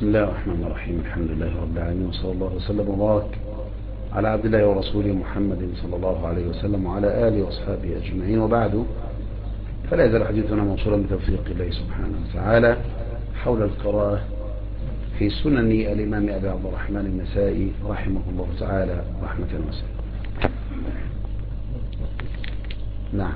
بسم الله الرحمن الرحيم. الحمد لله رب العالمين، وصلى الله وسلم وبارك على عبد الله ورسوله محمد صلى الله عليه وسلم وعلى آله وأصحابه أجمعين، وبعد، فلا يزال حديثنا موصولا بتوفيق الله سبحانه وتعالى حول القراءة في سنن الإمام أبي عبد الرحمن النسائي رحمه الله تعالى رحمة واسعة. نعم.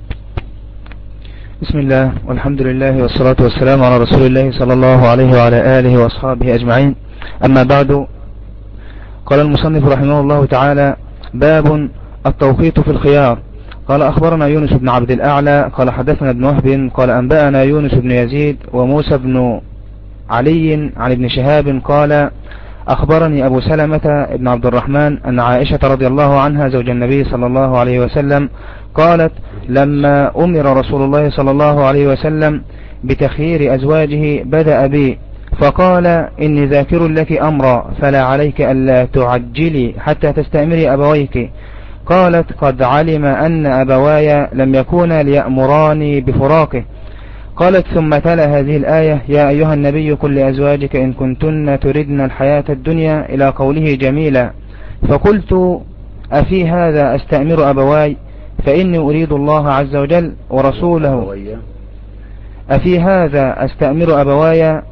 بسم الله والحمد لله والصلاة والسلام على رسول الله صلى الله عليه وعلى آله وأصحابه أجمعين. أما بعد، قال المصنف رحمه الله تعالى: باب التوقيت في الخيار. قال: أخبرنا يونس بن عبد الأعلى قال حدثنا ابن وهب قال أنبأنا يونس بن يزيد وموسى بن علي عن ابن شهاب قال: أخبرني أبو سلمة بن عبد الرحمن أن عائشة رضي الله عنها زوج النبي صلى الله عليه وسلم قالت: لما أمر رسول الله صلى الله عليه وسلم بتخيير أزواجه بدأ بي فقال: إني ذاكر لك أمرا فلا عليك ألا تعجلي حتى تستأمري أبويك. قالت: قد علم أن أبواي لم يكونا ليأمراني بفراقه. قالت: ثم تلا هذه الآية: يا أيها النبي قل لأزواجك إن كنتن تردن الحياة الدنيا إلى قوله جميلا. فقلت: أفي هذا أستأمر أبواي فإني أريد الله عز وجل ورسوله. أفي هذا أستأمر أبواي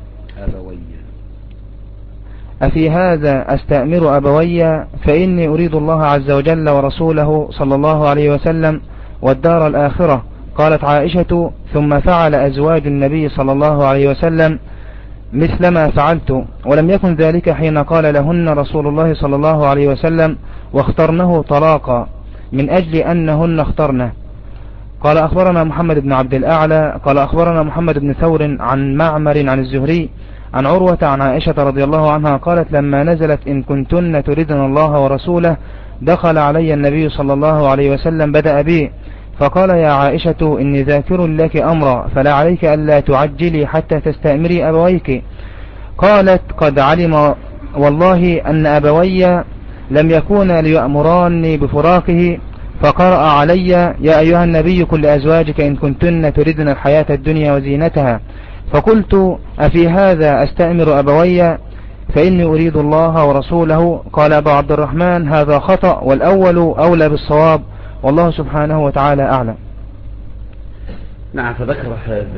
فإني أريد الله عز وجل ورسوله صلى الله عليه وسلم والدار الآخرة. قالت عائشة: ثم فعل أزواج النبي صلى الله عليه وسلم مثل ما فعلت، ولم يكن ذلك حين قال لهن رسول الله صلى الله عليه وسلم واخترنه طلاقا من أجل أنهن اخترنه. قال: أخبرنا محمد بن عبد الأعلى قال أخبرنا محمد بن ثور عن معمر عن الزهري عن عروة عن عائشة رضي الله عنها قالت: لما نزلت إن كنتن تردن الله ورسوله دخل علي النبي صلى الله عليه وسلم بدأ بي فقال: يا عائشة إني ذاكر لك أمرا فلا عليك ألا تعجلي حتى تستأمري أبويك. قالت: قد علم والله أن أبوي لم يكونا ليأمراني بفراقه. فقرأ علي: يا أيها النبي قل لأزواجك إن كنتن تردن الحياة الدنيا وزينتها. فقلت: أفي هذا أستأمر أبوي فإني أريد الله ورسوله. قال أبو عبد الرحمن: هذا خطأ والأول أولى بالصواب، والله سبحانه وتعالى أعلم. نعم. فذكر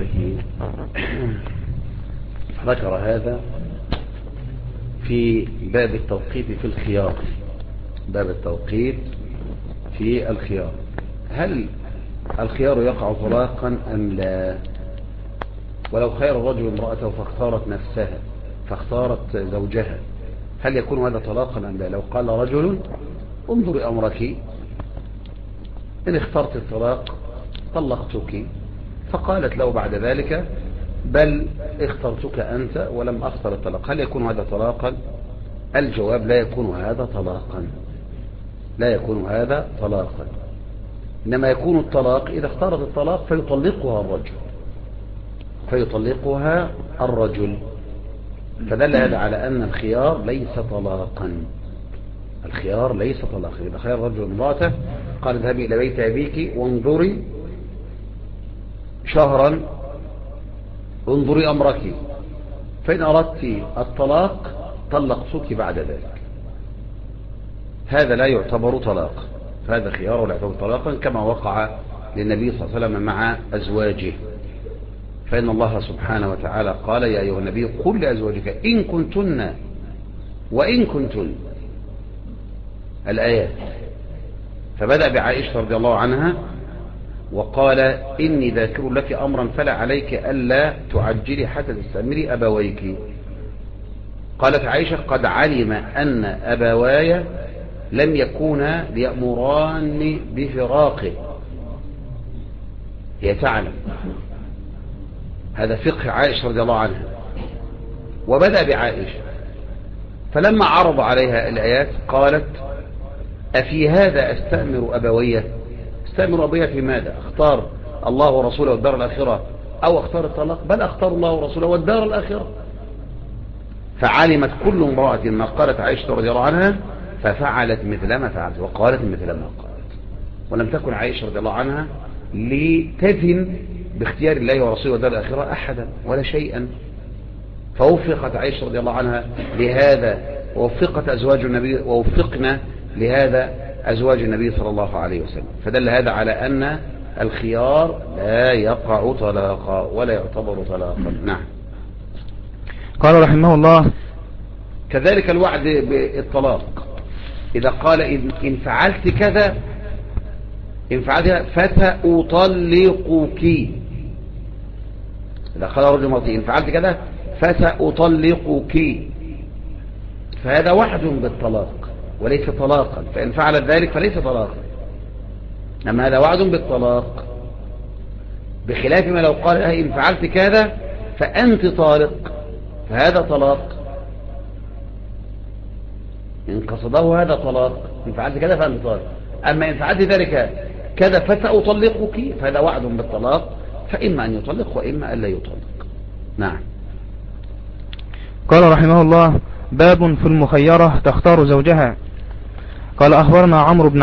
هذا في باب التوقيت في الخيار. باب التوقيت في الخيار، هل الخيار يقع طلاقا أم لا؟ ولو خير الرجل امرأته فاختارت زوجها، هل يكون هذا طلاقا أم لا؟ لو قال رجل: انظري أمرك، إن اخترت الطلاق طلقتك، فقالت له بعد ذلك: بل اخترتك أنت ولم أختر الطلاق، هل يكون هذا طلاقا؟ الجواب: لا يكون هذا طلاقا، لا يكون هذا طلاقا، إنما يكون الطلاق إذا اختارت الطلاق فيطلقها الرجل. فدل هذا على أن الخيار ليس طلاقا. الخيار ليس طلاقا. إذا خير الرجل امرأته قال: اذهبي إلى بيت أبيك وانظري شهرا، انظري أمرك، فإن أردت الطلاق طلقتك بعد ذلك. هذا لا يعتبر طلاق، فهذا خيار ولا يعتبر طلاقا، كما وقع للنبي صلى الله عليه وسلم مع أزواجه. فإن الله سبحانه وتعالى قال: يا أيها النبي قل لأزواجك إن كنتن وإن كنتن، الآيات. فبدأ بعائشة رضي الله عنها وقال: إني ذاكر لك أمرا فلا عليك ألا تعجلي حتى تستأمري أبويك. قالت عائشة: قد علم أن أبواي لم يكونا ليأمراني بفراقه. هي تعلم، هذا فقه عائشة رضي الله عنها. وبدأ بعائشة، فلما عرض عليها الآيات قالت: أفي هذا أستأمر أبويه؟ أستأمر أبويه في ماذا؟ أختار الله ورسوله والدار الآخرة أو أختار الطلاق؟ بل أختار الله ورسوله والدار الآخرة. فعلمت كل امرأة ما قالت عائشة رضي الله عنها ففعلت مثل ما فعلت وقالت مثل ما قالت. ولم تكن عائشة رضي الله عنها لتذهن باختيار الله ورسوله والدار الآخرة أحدا ولا شيئا، فوفقت عائشة رضي الله عنها لهذا، ووفقت أزواج النبي، ووفقنا لهذا أزواج النبي صلى الله عليه وسلم. فدل هذا على أن الخيار لا يقع طلاقا ولا يعتبر طلاقا. نعم. قال رحمه الله: كذلك الوعد بالطلاق، إذا قال إن فعلت كذا، إن فعلت فسأطلقك، إذا قال رجل مرتين إن فعلت كذا فسأطلقك، فهذا وعد بالطلاق وليس طلاقا، فإن فعلت ذلك فليس طلاقا. أما هذا وعد بالطلاق، بخلاف ما لو قال إن فعلت كذا فأنت طالق، فهذا طلاق، إن قصده هذا طلاق، إن فعلت كذا فأنت طالق. أما إن فعلت ذلك كذا فسأطلقك، فهذا وعد بالطلاق، فإما أن يطلق وإما أن لا يطلق. نعم. قال رحمه الله: باب في المخيرة تختار زوجها. قال أخبرنا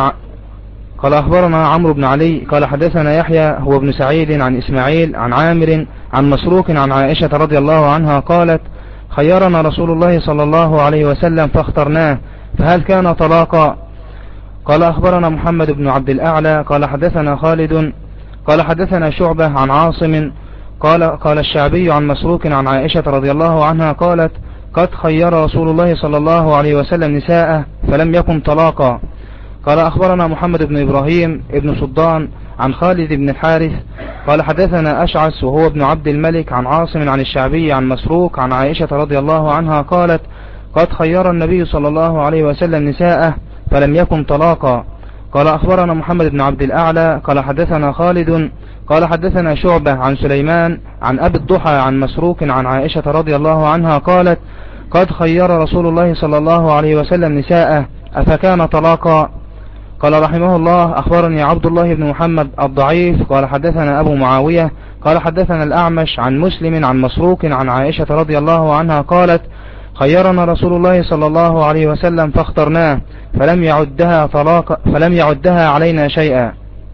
عمرو بن علي قال حدثنا يحيى هو ابن سعيد عن إسماعيل عن عامر عن مسروق عن عائشة رضي الله عنها قالت: خيرنا رسول الله صلى الله عليه وسلم فاخترناه، فهل كان طلاقا؟ قال أخبرنا محمد بن عبد الأعلى قال حدثنا خالد قال حدثنا شعبة عن عاصم قال الشعبي عن مسروق عن عائشة رضي الله عنها قالت: قد خير رسول الله صلى الله عليه وسلم نساءه فلم يكن طلاقا. قال أخبرنا محمد بن إبراهيم ابن صدان عن خالد بن الحارث قال حدثنا أشعث وهو ابن عبد الملك عن عاصم عن الشعبي عن مسروق عن عائشة رضي الله عنها قالت: قد خير النبي صلى الله عليه وسلم نساءه فلم يكن طلاقا. قال أخبرنا محمد بن عبد الأعلى قال حدثنا خالد قال حدثنا شعبة عن سليمان عن أبي الضحى عن مسروق عن عائشة رضي الله عنها قالت: قد خير رسول الله صلى الله عليه وسلم نساءه أفكان طلاقا؟ قال رحمه الله: أخبرني عبد الله بن محمد الضعيف قال حدثنا أبو معاوية قال حدثنا الأعمش عن مسلم عن مسروق عن عائشة رضي الله عنها قالت: خيرنا رسول الله صلى الله عليه وسلم فاخترناه فلم يعدها علينا شيئا.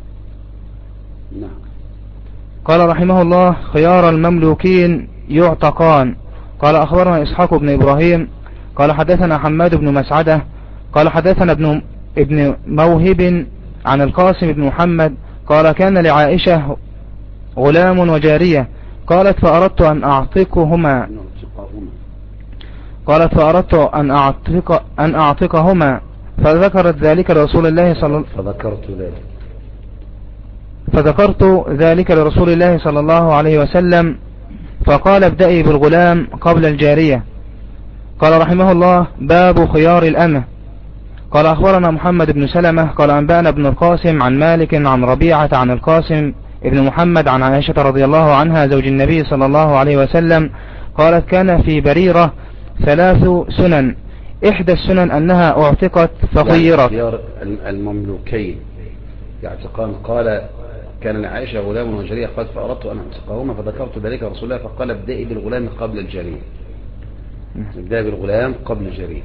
قال رحمه الله: خيار المملوكين يعتقان. قال أخبرنا إسحاق بن إبراهيم قال حدثنا حماد بن مسعدة قال حدثنا ابن موهب عن القاسم بن محمد قال: كان لعائشة غلام وجارية قالت: فأردت أن أعتقهما فذكرت ذلك لرسول الله صلى الله عليه وسلم فقال: ابدأي بالغلام قبل الجارية. قال رحمه الله: باب خيار الأمة. قال أخبرنا محمد بن سلمة قال أنبأنا ابن القاسم عن مالك عن ربيعة عن القاسم ابن محمد عن عائشة رضي الله عنها زوج النبي صلى الله عليه وسلم قالت: كان في بريرة 3 سنن، إحدى السنن أنها اعتقت فخيرت. خيار المملوكين يعتقان. قال: كان لعائشة غلام وجارية قالت: فأردت أن أعتقهما فذكرت ذلك رسول الله فقال: ابدأي بالغلام قبل الجارية. ابدأي بالغلام قبل الجارية،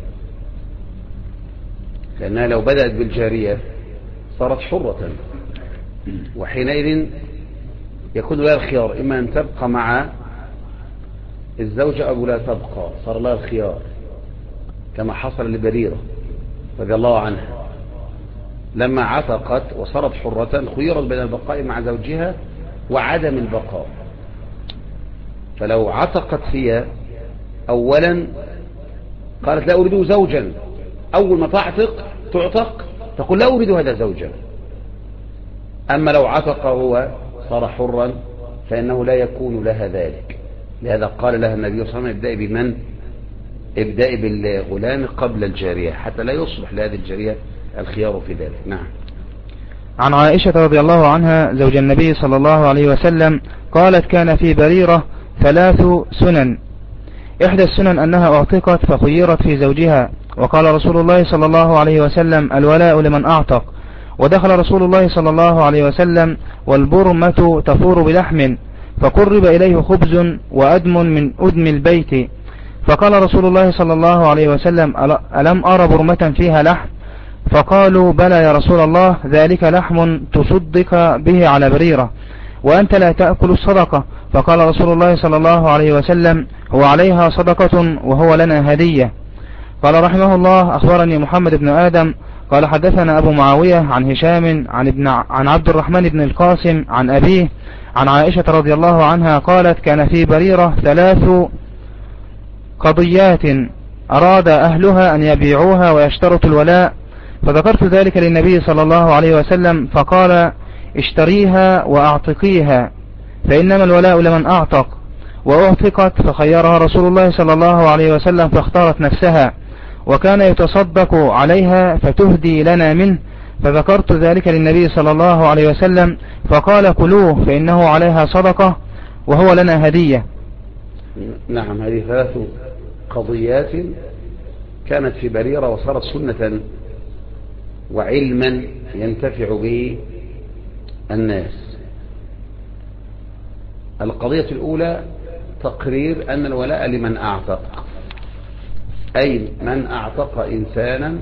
لأنها لو بدأت بالجارية صارت حرة، وحينئذ يكون لها الخيار إما أن تبقى مع الزوجة أو لا تبقى، صار لها الخيار كما حصل لبريرة رضي الله عنها لما عتقت وصارت حرة خيرت بين البقاء مع زوجها وعدم البقاء. فلو عتقت هي أولا قالت: لا أريد زوجا، أول ما تعتق تقول: لا أريد هذا زوجا. أما لو عتق هو صار حرا فإنه لا يكون لها ذلك. لهذا قال لها النبي صلى الله عليه وسلم: ابدأي بمن؟ ابدأي بالغلام قبل الجارية، حتى لا يصبح لهذه الجارية الخيار في ذلك. نعم. عن عائشة رضي الله عنها زوج النبي صلى الله عليه وسلم قالت: كان في بريرة 3 سنن، إحدى السنن أنها اعتقت فخيرت في زوجها. وقال رسول الله صلى الله عليه وسلم: الولاء لمن أعتق. ودخل رسول الله صلى الله عليه وسلم والبرمة تفور بلحم، فقرب إليه خبز وأدم من أدم البيت، فقال رسول الله صلى الله عليه وسلم: ألم أرى برمة فيها لحم؟ فقالوا: بلى يا رسول الله، ذلك لحم تصدق به على بريرة وأنت لا تأكل الصدقة. فقال رسول الله صلى الله عليه وسلم: هو عليها صدقة وهو لنا هدية. قال رحمه الله: أخبرني محمد بن آدم قال حدثنا أبو معاوية عن هشام عن عبد الرحمن بن القاسم عن أبيه عن عائشة رضي الله عنها قالت: كان في بريرة 3 قضيات أراد أهلها أن يبيعوها ويشترطوا الولاء، فذكرت ذلك للنبي صلى الله عليه وسلم فقال: اشتريها وأعتقيها، فإنما الولاء لمن أعتق. وأعتقت فخيرها رسول الله صلى الله عليه وسلم فاختارت نفسها، وكان يتصدق عليها فتهدي لنا منه، فذكرت ذلك للنبي صلى الله عليه وسلم فقال: كلوه فإنه عليها صدقة وهو لنا هدية. نعم، هذه 3 قضيات كانت في بريرة وصارت سنة وعلما ينتفع به الناس. القضية الأولى تقرير أن الولاء لمن أعتق، أي من أعتق إنسانا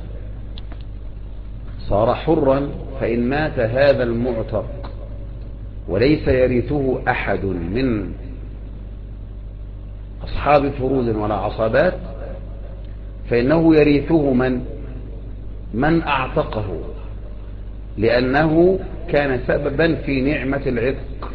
صار حرا، فإن مات هذا المعتق وليس يرثه أحد من أصحاب فروض ولا عصبات فإنه يرثه من أعتقه، لأنه كان سببا في نعمة العتق،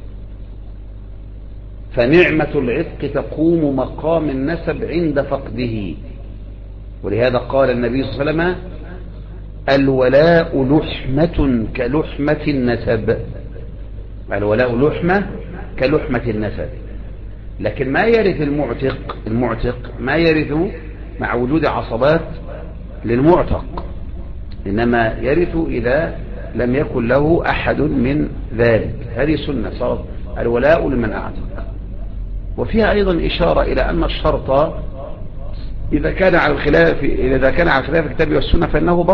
فنعمة العتق تقوم مقام النسب عند فقده. ولهذا قال النبي صلى الله عليه وسلم: الولاء لحمة كلحمة النسب. الولاء لحمة كلحمة النسب. لكن ما يرث المعتق ما يرث مع وجود عصبات للمعتق، إنما يرث إذا لم يكن له أحد من ذلك. هذه سنة صارت الولاء لمن أعتق. وفيها أيضا إشارة إلى أن الشرط إذا كان على الخلاف الكتاب والسنة فإنه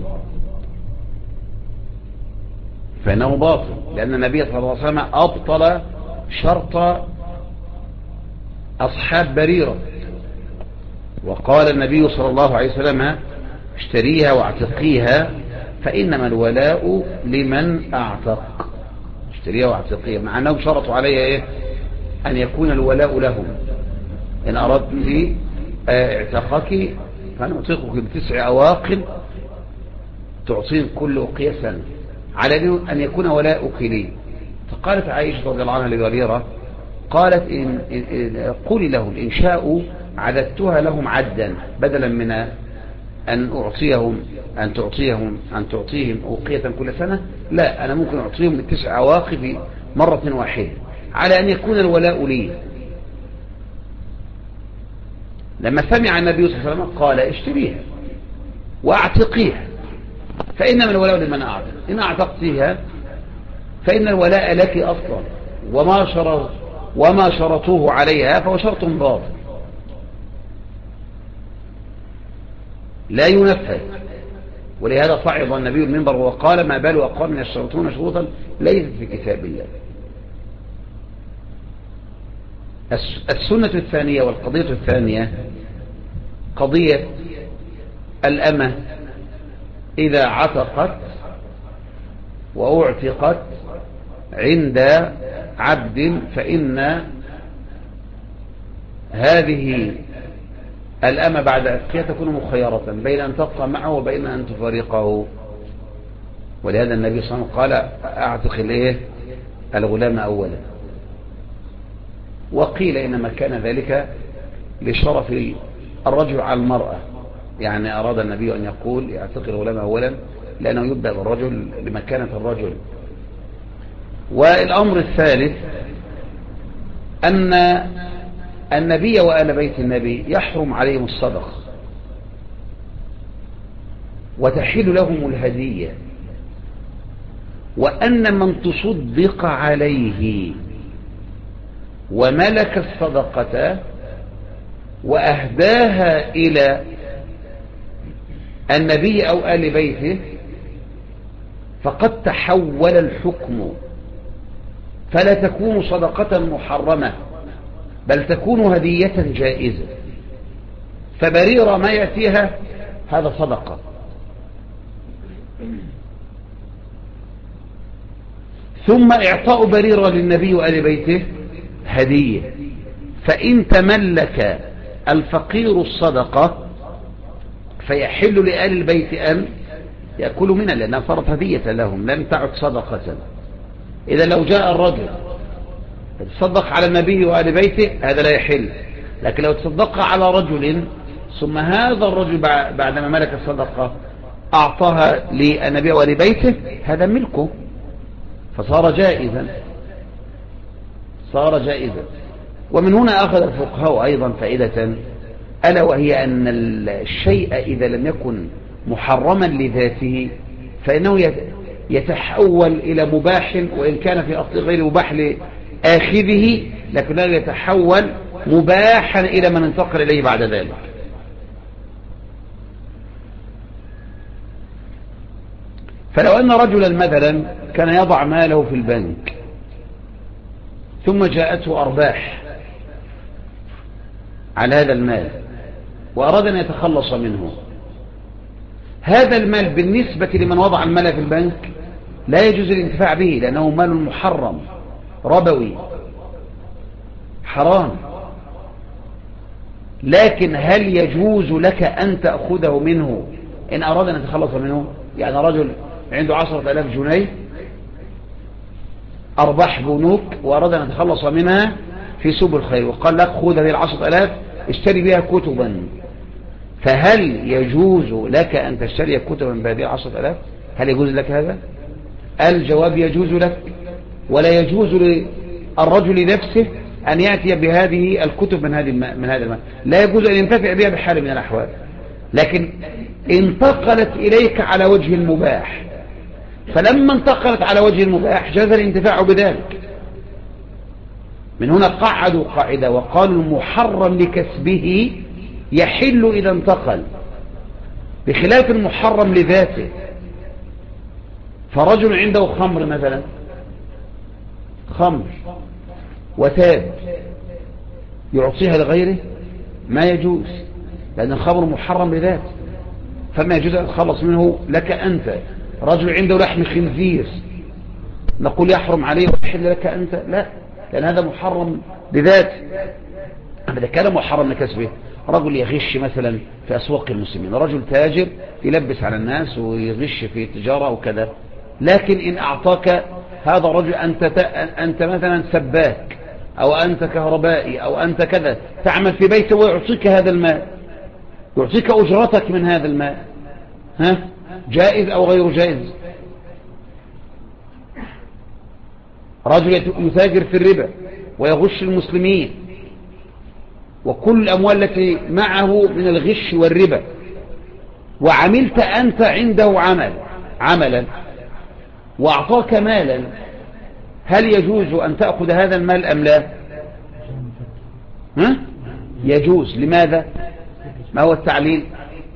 باطل، لأن النبي صلى الله عليه وسلم أبطل شرط أصحاب بريرة، وقال النبي صلى الله عليه وسلم: اشتريها واعتقيها فإنما الولاء لمن أعتق. اشتريها واعتقيها، مع أنهم شرطوا عليها أن يكون الولاء لهم. إن أردت اعتقك فنعتقك ب9 أواق تعطين كل أقية سنة، على أن يكون ولاؤك لي. فقالت عائشة رضي الله عنها لبريرة، قالت: قولي لهم إن شاءوا عددتها لهم عدا، بدلا من أن تعطيهم أوقية كل سنة، لا، أنا ممكن أعطيهم 9 أواق في مرة واحدة، على أن يكون الولاء لي. لما سمع النبي صلى الله عليه وسلم قال: اشتريها واعتقيها فإنما الولاء لمن أعتق. إن أعتقتها فإن الولاء لك أصلا، وما شرطوه عليها فهو شرط باطل لا ينفذ. ولهذا صعد النبي المنبر وقال: ما بال أقوام يشترطون شروطا ليست في كتاب الله. السنة الثانية والقضية الثانية قضية الأمة إذا عتقت وأعتقت عند عبد، فإن هذه الأمة بعد عتقها تكون مخيرة بين أن تبقى معه وبين أن تفارقه. ولهذا النبي صلى الله عليه وسلم قال: أعتق الغلام أولا. وقيل إنما كان ذلك لشرف الرجل على المرأة، يعني أراد النبي أن يقول: يعتق الغلام أولا، لأنه يبدأ بالرجل لمكانة الرجل. والأمر الثالث أن النبي وآل بيت النبي يحرم عليهم الصدقة وتحل لهم الهدية، وأن من تصدق عليه وملك الصدقة وأهداها إلى النبي أو آل بيته فقد تحول الحكم، فلا تكون صدقة محرمة بل تكون هدية جائزة. فبريرة ما يأتيها هذا صدقة، ثم إعطاء بريرة للنبي وآل بيته هدية. فإن تملك الفقير الصدقة فيحل لآل البيت أن يأكلوا منها لأنها صارت هدية لهم لم تعد صدقة. إذا لو جاء الرجل تصدق على النبي وآل بيته هذا لا يحل، لكن لو تصدق على رجل ثم هذا الرجل بعدما ملك الصدقة أعطاها للنبي وآل بيته هذا ملكه فصار جائزا، صار جائزا. ومن هنا أخذ الفقهاء أيضا فائدة، ألا وهي أن الشيء إذا لم يكن محرما لذاته فإنه يتحول إلى مباح، وإن كان في أصل غير مباح لآخذه لكنه يتحول مباحا إلى من انتقل إليه بعد ذلك. فلو أن رجلا مثلا كان يضع ماله في البنك ثم جاءته أرباح على هذا المال وأراد أن يتخلص منه، هذا المال بالنسبة لمن وضع المال في البنك لا يجوز الانتفاع به لأنه مال محرم ربوي حرام. لكن هل يجوز لك أن تأخذه منه إن أراد أن يتخلص منه؟ يعني رجل عنده 10,000 جنيه أرباح بنوك وأراد أن يتخلص منها في سبل الخير وقال لك خذ هذه 10,000 اشتري بها كتبا، فهل يجوز لك أن تشتري كتبا بهذه 10,000؟ هل يجوز لك هذا؟ الجواب يجوز لك، ولا يجوز للرجل نفسه أن يأتي بهذه الكتب من هذا المال، لا يجوز أن ينتفع بها بحال من الأحوال. لكن انتقلت إليك على وجه المباح، فلما انتقلت على وجه المباح جاز الانتفاع بذلك. من هنا قعدوا قاعدة وقالوا المحرم لكسبه يحل إذا انتقل، بخلاف المحرم لذاته. فرجل عنده خمر مثلا، خمر وتاب يعطيها لغيره ما يجوز لأن الخمر محرم لذاته، فما يجوز أن تخلص منه لك أنت. رجل عنده لحم خنزير نقول يحرم عليه ويحل لك أنت؟ لا، لأن هذا محرم لذاته. أما إذا كان محرم لكسبه، رجل يغش مثلا في أسواق المسلمين، رجل تاجر يلبس على الناس ويغش في التجارة وكذا، لكن إن أعطاك هذا الرجل أنت مثلا سباك أو أنت كهربائي أو أنت كذا تعمل في بيته ويعطيك هذا المال، يعطيك أجرتك من هذا المال، جائز أو غير جائز؟ رجل يتاجر في الربا ويغش المسلمين وكل الأموال التي معه من الغش والربا، وعملت أنت عنده عملا وأعطاك مالا، هل يجوز أن تأخذ هذا المال أم لا؟ يجوز. لماذا؟ ما هو التعليل؟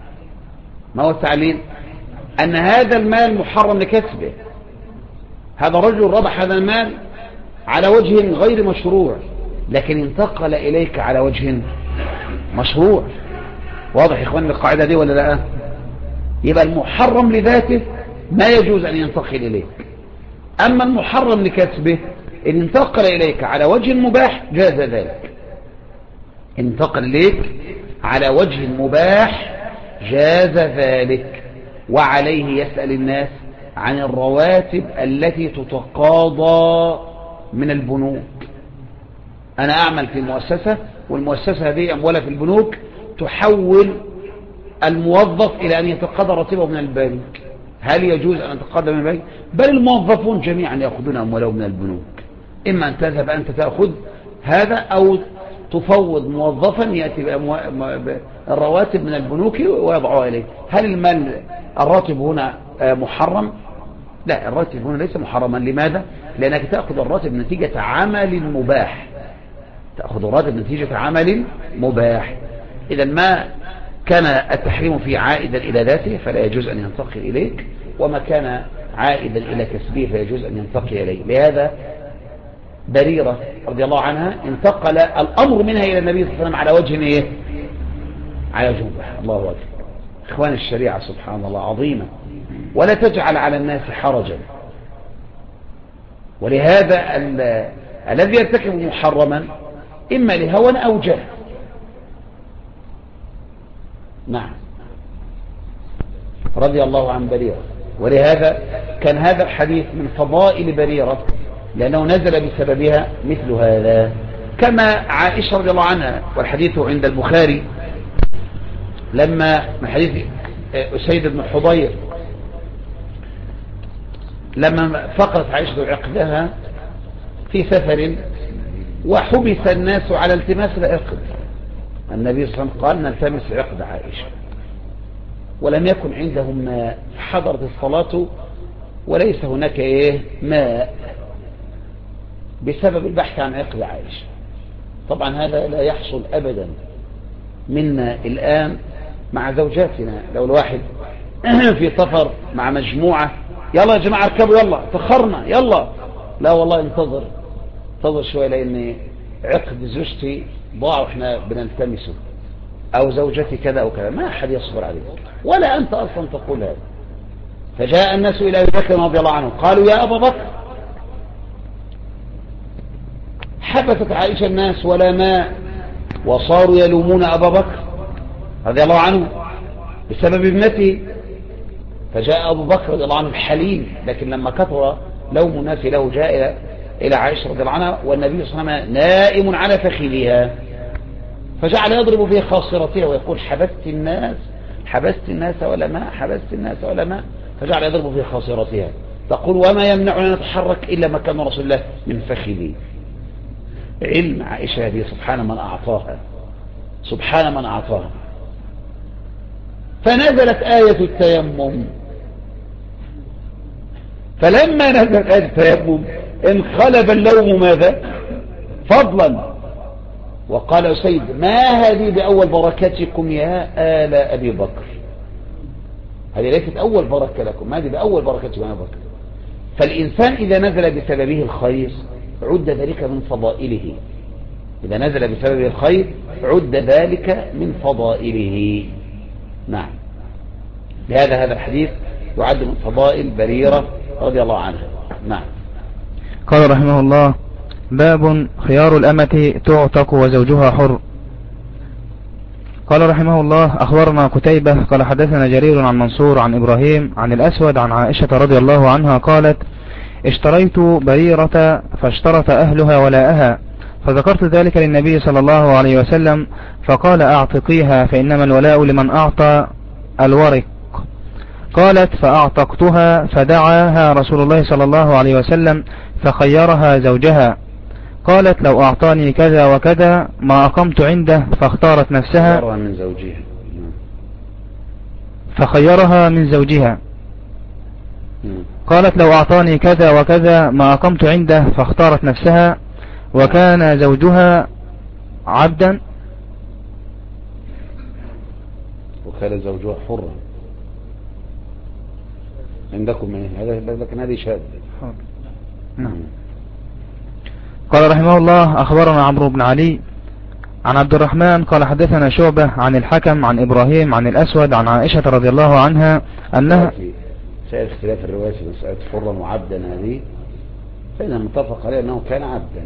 أن هذا المال محرم لكسبه، هذا الرجل ربح هذا المال على وجه غير مشروع لكن انتقل إليك على وجه مشروع. واضح يا إخواني القاعدة دي ولا لا؟ يبقى المحرم لذاته ما يجوز أن ينتقل إليك، أما المحرم لكسبه إن انتقل إليك على وجه مباح جاز ذلك. انتقل إليك على وجه مباح جاز ذلك. وعليه يسأل الناس عن الرواتب التي تتقاضى من البنوك. أنا أعمل في مؤسسة والمؤسسة هذه أموالها في البنوك تحول الموظف إلى أن يتقاضى راتبه من البنك، هل يجوز أن يتقاضى من البنك؟ بل الموظفون جميعا يأخذون أموالهم من البنوك، إما أن تذهب أنت تأخذ هذا أو تفوض موظفا يأتي بالرواتب من البنوك ويضعها إليه. هل المال الراتب هنا محرم؟ لا، الراتب هنا ليس محرما. لماذا؟ لأنك تأخذ الراتب نتيجة عمل مباح، تأخذ الراتب نتيجة عمل مباح. إذا ما كان التحريم فيه عائدا إلى ذاته فلا يجوز أن ينتقل إليك، وما كان عائدا إلى كسبه فيجوز أن ينتقل إليه. لهذا بريرة رضي الله عنها انتقل الأمر منها إلى النبي صلى الله عليه وسلم على وجه إيه؟ على وجه مباح. الله أكبر. إخوان الشريعة سبحان الله عظيمة، ولا تجعل على الناس حرجا. ولهذا الذي يرتكب محرما إما لهوى أو جهل. نعم. رضي الله عن بريرة. ولهذا كان هذا الحديث من فضائل بريرة لأنه نزل بسببها مثل هذا، كما عائشة رضي الله عنها، والحديث عند البخاري لما من حديث أسيد بن حضير لما فقدت عائشة عقدها في سفر وحبس الناس على التماس العقد، النبي صلى الله عليه وسلم قال نلتمس عقد عائشة، ولم يكن عندهم ماء، حضرت الصلاة وليس هناك ماء بسبب البحث عن عقد عائشة. طبعا هذا لا يحصل أبدا منا الآن مع زوجاتنا. لو الواحد في سفر مع مجموعة، يلا يا جماعة اركبوا، يلا تخرنا، يلا، لا والله انتظر شوية لأن عقد زوجتي ضاع واحنا بنلتمسه، أو زوجتي كذا أو كذا، ما أحد يصبر عليك ولا أنت أصلا تقول هذا. فجاء الناس إلى أبي بكر رضي الله عنه قالوا يا أبا بكر حبست عائشة الناس ولا ماء، وصاروا يلومون أبا بكر رضي الله عنه بسبب ابنته. فجاء أبو بكر رضي الله عنه الحليم، لكن لما كثر لوم الناس له جاء إلى عائشة رضي الله عنها والنبي صلى الله عليه وسلم نائم على فخذها، فجعل يضرب في خاصرتها ويقول حبست الناس ولا ماء، حبست الناس ولا ماء، فجعل يضرب في خاصرتها تقول وما يمنعنا نتحرك إلا مكان رسول الله من فخذي. علم عائشة هذه سبحان من أعطاها. فنزلت آية التيمم، فلما نزلت آية التيمم انقلب اللوم ماذا؟ فضلا. وقال سيد ما هذه بأول بركتكم يا آل أبي بكر، هذه ليست أول بركة لكم، هذه بأول بركتكم يا أبي بكر. فالإنسان إذا نزل بسببه الخير عد ذلك من فضائله، إذا نزل بسببه الخير عد ذلك من فضائله. نعم. لهذا هذا الحديث يعد من فضائل بريرة رضي الله عنها. نعم. قال رحمه الله باب خيار الأمة تعتق وزوجها حر. قال رحمه الله أخبرنا قتيبة قال حدثنا جرير عن منصور عن إبراهيم عن الأسود عن عائشة رضي الله عنها قالت اشتريت بريرة فاشترط أهلها ولاءها، فذكرت ذلك للنبي صلى الله عليه وسلم فقال أعتقيها فإنما الولاء لمن أعطى الورق. قالت فأعتقتها فدعاها رسول الله صلى الله عليه وسلم فخيرها زوجها، قالت لو أعطاني كذا وكذا ما أقمت عنده، فاختارت نفسها فخيرها من زوجها. قالت لو أعطاني كذا وكذا ما أقمت عنده، فاختارت نفسها، وكان زوجها عبدا وكان زوجها حرا. عندكم هذا لكن هذه شاذة. قال رحمه الله أخبرنا عمرو بن علي عن عبد الرحمن قال حدثنا شعبة عن الحكم عن إبراهيم عن الأسود عن عائشة رضي الله عنها أنها سائر اختلاف الرواية في مسألة حرا وعبدا هذه، فإن متفق عليه أنه كان عبدا،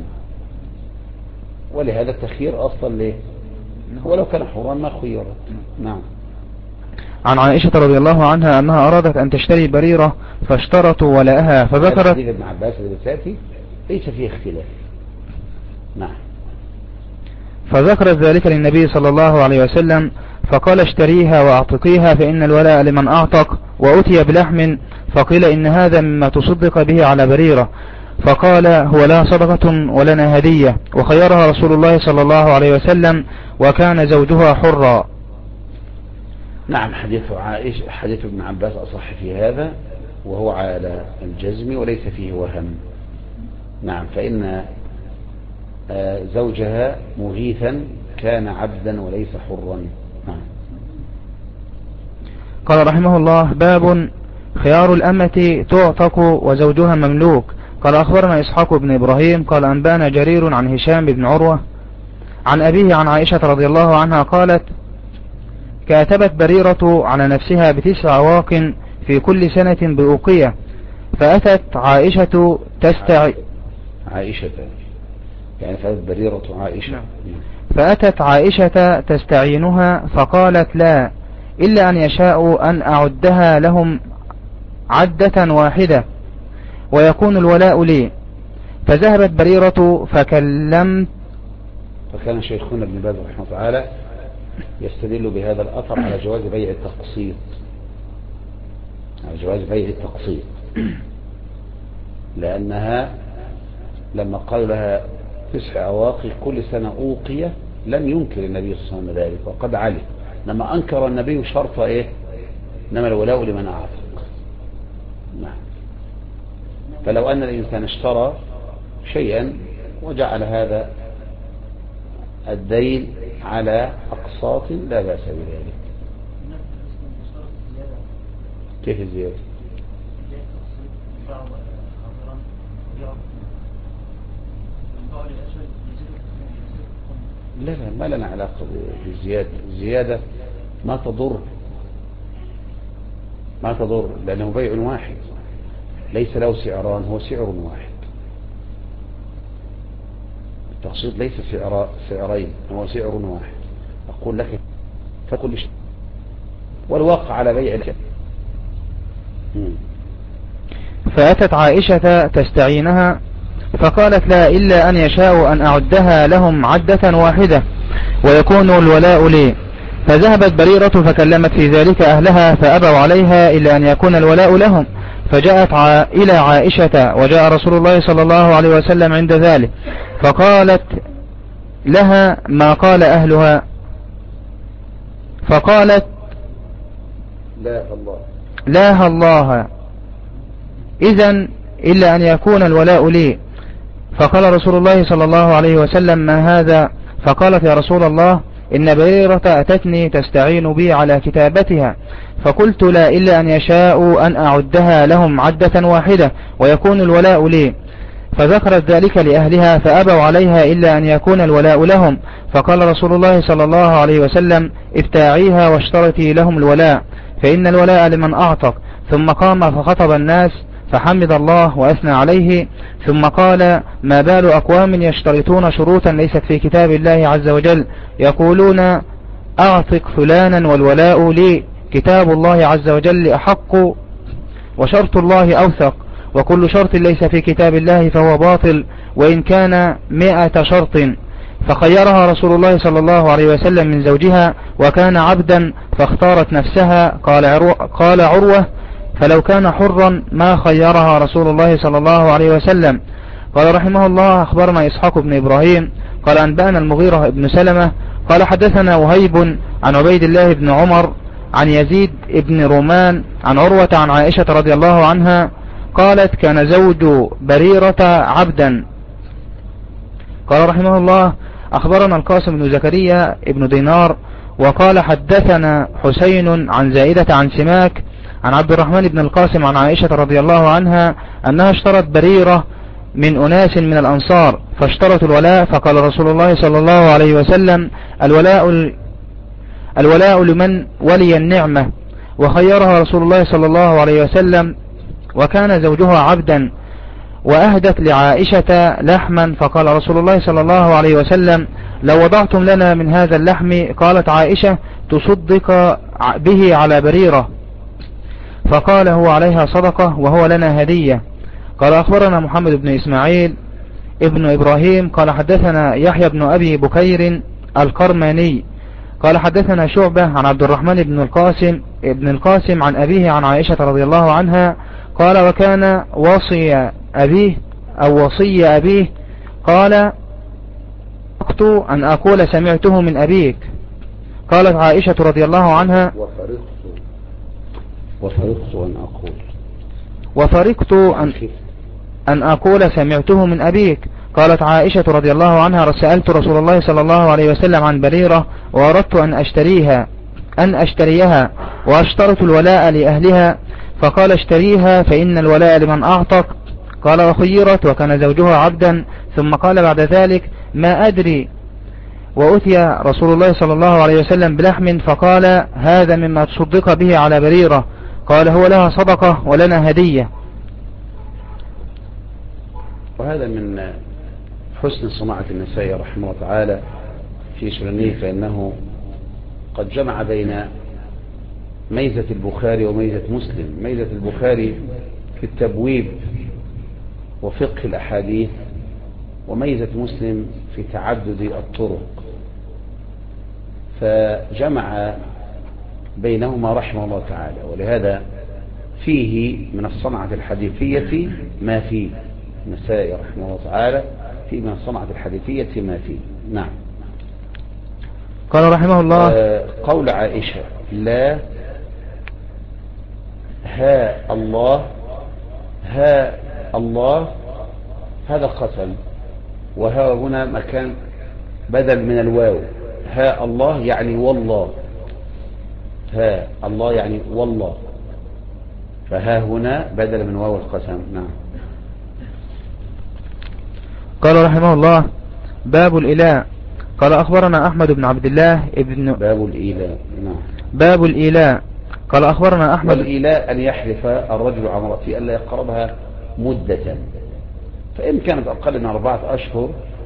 ولهذا التخيير أصلا ليه ولو كان حرا ما خيرت. نعم. عن عائشة رضي الله عنها أنها أرادت أن تشتري بريرة فاشترطوا ولاءها فذكرت حديث ابن عباس الرسالتي ليس فيه اختلاف. نعم. فذكرت ذلك للنبي صلى الله عليه وسلم فقال اشتريها واعتقيها فإن الولاء لمن أعتق، وأتي بلحم فقيل إن هذا مما تصدق به على بريرة، فقال هو لا صدقة ولنا هدية، وخيرها رسول الله صلى الله عليه وسلم وكان زوجها حرا. نعم. حديث عائشة حديث ابن عباس أصح في هذا وهو على الجزم وليس فيه وهم. نعم. فإن زوجها مغيثا كان عبدا وليس حرا. نعم. قال رحمه الله باب خيار الأمة تعتق وزوجها مملوك. قال أخبرنا إسحاق بن إبراهيم قال أنبأنا جرير عن هشام بن عروة عن أبيه عن عائشة رضي الله عنها قالت كاتبت بريرة على نفسها ب9 أواق في كل سنة بأوقية، فأتت عائشة يعني فأتت بريرة عائشة. فأتت عائشة تستعينها فقالت لا إلا أن يشاءوا أن أعدها لهم عدة واحدة ويكون الولاء لي. فذهبت بريرة فكان شيخنا ابن باز رحمه الله تعالى يستدل بهذا الأثر على جواز بيع التقسيط، على جواز بيع التقسيط، لأنها لما قال لها 9 أواقي كل سنة أوقية لم ينكر النبي صلى الله عليه وسلم ذلك وقد علم، لما أنكر النبي شرط إيه؟ إنما الولاء لمن أعتق. نعم. فلو أن الإنسان اشترى شيئا وجعل هذا الدين على أقساط لا بأس بذلك. كيف الزيادة؟ لا ما لنا علاقة بالزيادة. الزيادة ما تضر لأنه بيع واحد ليس له سعران، هو سعر واحد. التقسيط ليس سعرين، هو سعر واحد. أقول لك فكل شيء والواقع على بيع الجنة. فأتت عائشة تستعينها فقالت لا إلا أن يشاءوا أن أعدها لهم عدة واحدة ويكون الولاء لي. فذهبت بريرة فكلمت في ذلك أهلها فأبوا عليها إلا أن يكون الولاء لهم. فجاءت إلى عائشة وجاء رسول الله صلى الله عليه وسلم عند ذلك فقالت لها ما قال أهلها. فقالت لا الله إذن إلا أن يكون الولاء لي. فقال رسول الله صلى الله عليه وسلم ما هذا؟ فقالت يا رسول الله إن بريرة أتتني تستعين بي على كتابتها فقلت لا إلا أن يشاءوا أن أعدها لهم عدة واحدة ويكون الولاء لي. فذكرت ذلك لأهلها فأبوا عليها إلا أن يكون الولاء لهم. فقال رسول الله صلى الله عليه وسلم ابتاعيها واشترطي لهم الولاء فإن الولاء لمن أعتق. ثم قام فخطب الناس فحمد الله وأثنى عليه ثم قال ما بال أقوام يشترطون شروطا ليست في كتاب الله عز وجل يقولون أعتق فلانا والولاء لي، كتاب الله عز وجل أحق وشرط الله أوثق وكل شرط ليس في كتاب الله فهو باطل وإن كان 100 شرط. فخيرها رسول الله صلى الله عليه وسلم من زوجها وكان عبدا فاختارت نفسها. قال عروة فلو كان حرا ما خيرها رسول الله صلى الله عليه وسلم. قال رحمه الله أخبرنا إسحاق بن إبراهيم قال أنبأنا المغيرة بن سلمة قال حدثنا وهيب عن عبيد الله بن عمر عن يزيد بن رومان عن عروة عن عائشة رضي الله عنها قالت كان زوج بريرة عبدا. قال رحمه الله أخبرنا القاسم بن زكريا بن دينار وقال حدثنا حسين عن زائدة عن سماك عن عبد الرحمن بن القاسم عن عائشة رضي الله عنها أنها اشترت بريرة من أناس من الأنصار فاشترت الولاء فقال رسول الله صلى الله عليه وسلم الولاء لمن ولي النعمة. وخيرها رسول الله صلى الله عليه وسلم وكان زوجها عبدا. وأهدت لعائشة لحما فقال رسول الله صلى الله عليه وسلم لو وضعتم لنا من هذا اللحم قالت عائشة تصدق به على بريرة فقال هو عليها صدقة وهو لنا هدية. قال أخبرنا محمد بن إسماعيل ابن إبراهيم قال حدثنا يحيى بن أبي بكير القرماني قال حدثنا شعبة عن عبد الرحمن بن القاسم عن أبيه عن عائشة رضي الله عنها قال وكان وصي أبيه قال وقت أن أقول سمعته من أبيك. قالت عائشة رضي الله عنها وفرقت أن أقول سمعته من أبيك. قالت عائشة رضي الله عنها سألت رسول الله صلى الله عليه وسلم عن بريرة وأردت أن أشتريها وأشترط الولاء لأهلها فقال اشتريها فإن الولاء لمن أعتق. قال وخيرت وكان زوجها عبدا. ثم قال بعد ذلك ما أدري وأتي رسول الله صلى الله عليه وسلم بلحم فقال هذا مما تصدق به على بريرة. قال هو لها صدقة ولنا هدية. وهذا من حسن صناعة النسائي رحمه الله تعالى في سننه، فإنه قد جمع بين ميزة البخاري وميزة مسلم. ميزة البخاري في التبويب وفقه الأحاديث، وميزة مسلم في تعدد الطرق، فجمع بينهما رحمه الله تعالى. ولهذا فيه من الصنعة الحديثية ما فيه، النسائي رحمه الله تعالى فيه من الصنعة الحديثية ما فيه. نعم. قال رحمه الله قول عائشة لا ها الله ها الله، هذا قسم، وها هنا مكان بدل من الواو. ها الله يعني والله، ها الله يعني والله، فها هنا بدل من واو القسم. نعم. قال رحمه الله باب الإله. قال أخبرنا أحمد بن عبد الله ابن باب الإله. نعم. باب الإله. قال أخبرنا أحمد. والإله أن يحلف الرجل على امرأته ألا يقربها مدة، فإن كانت أقل من 4 أشهر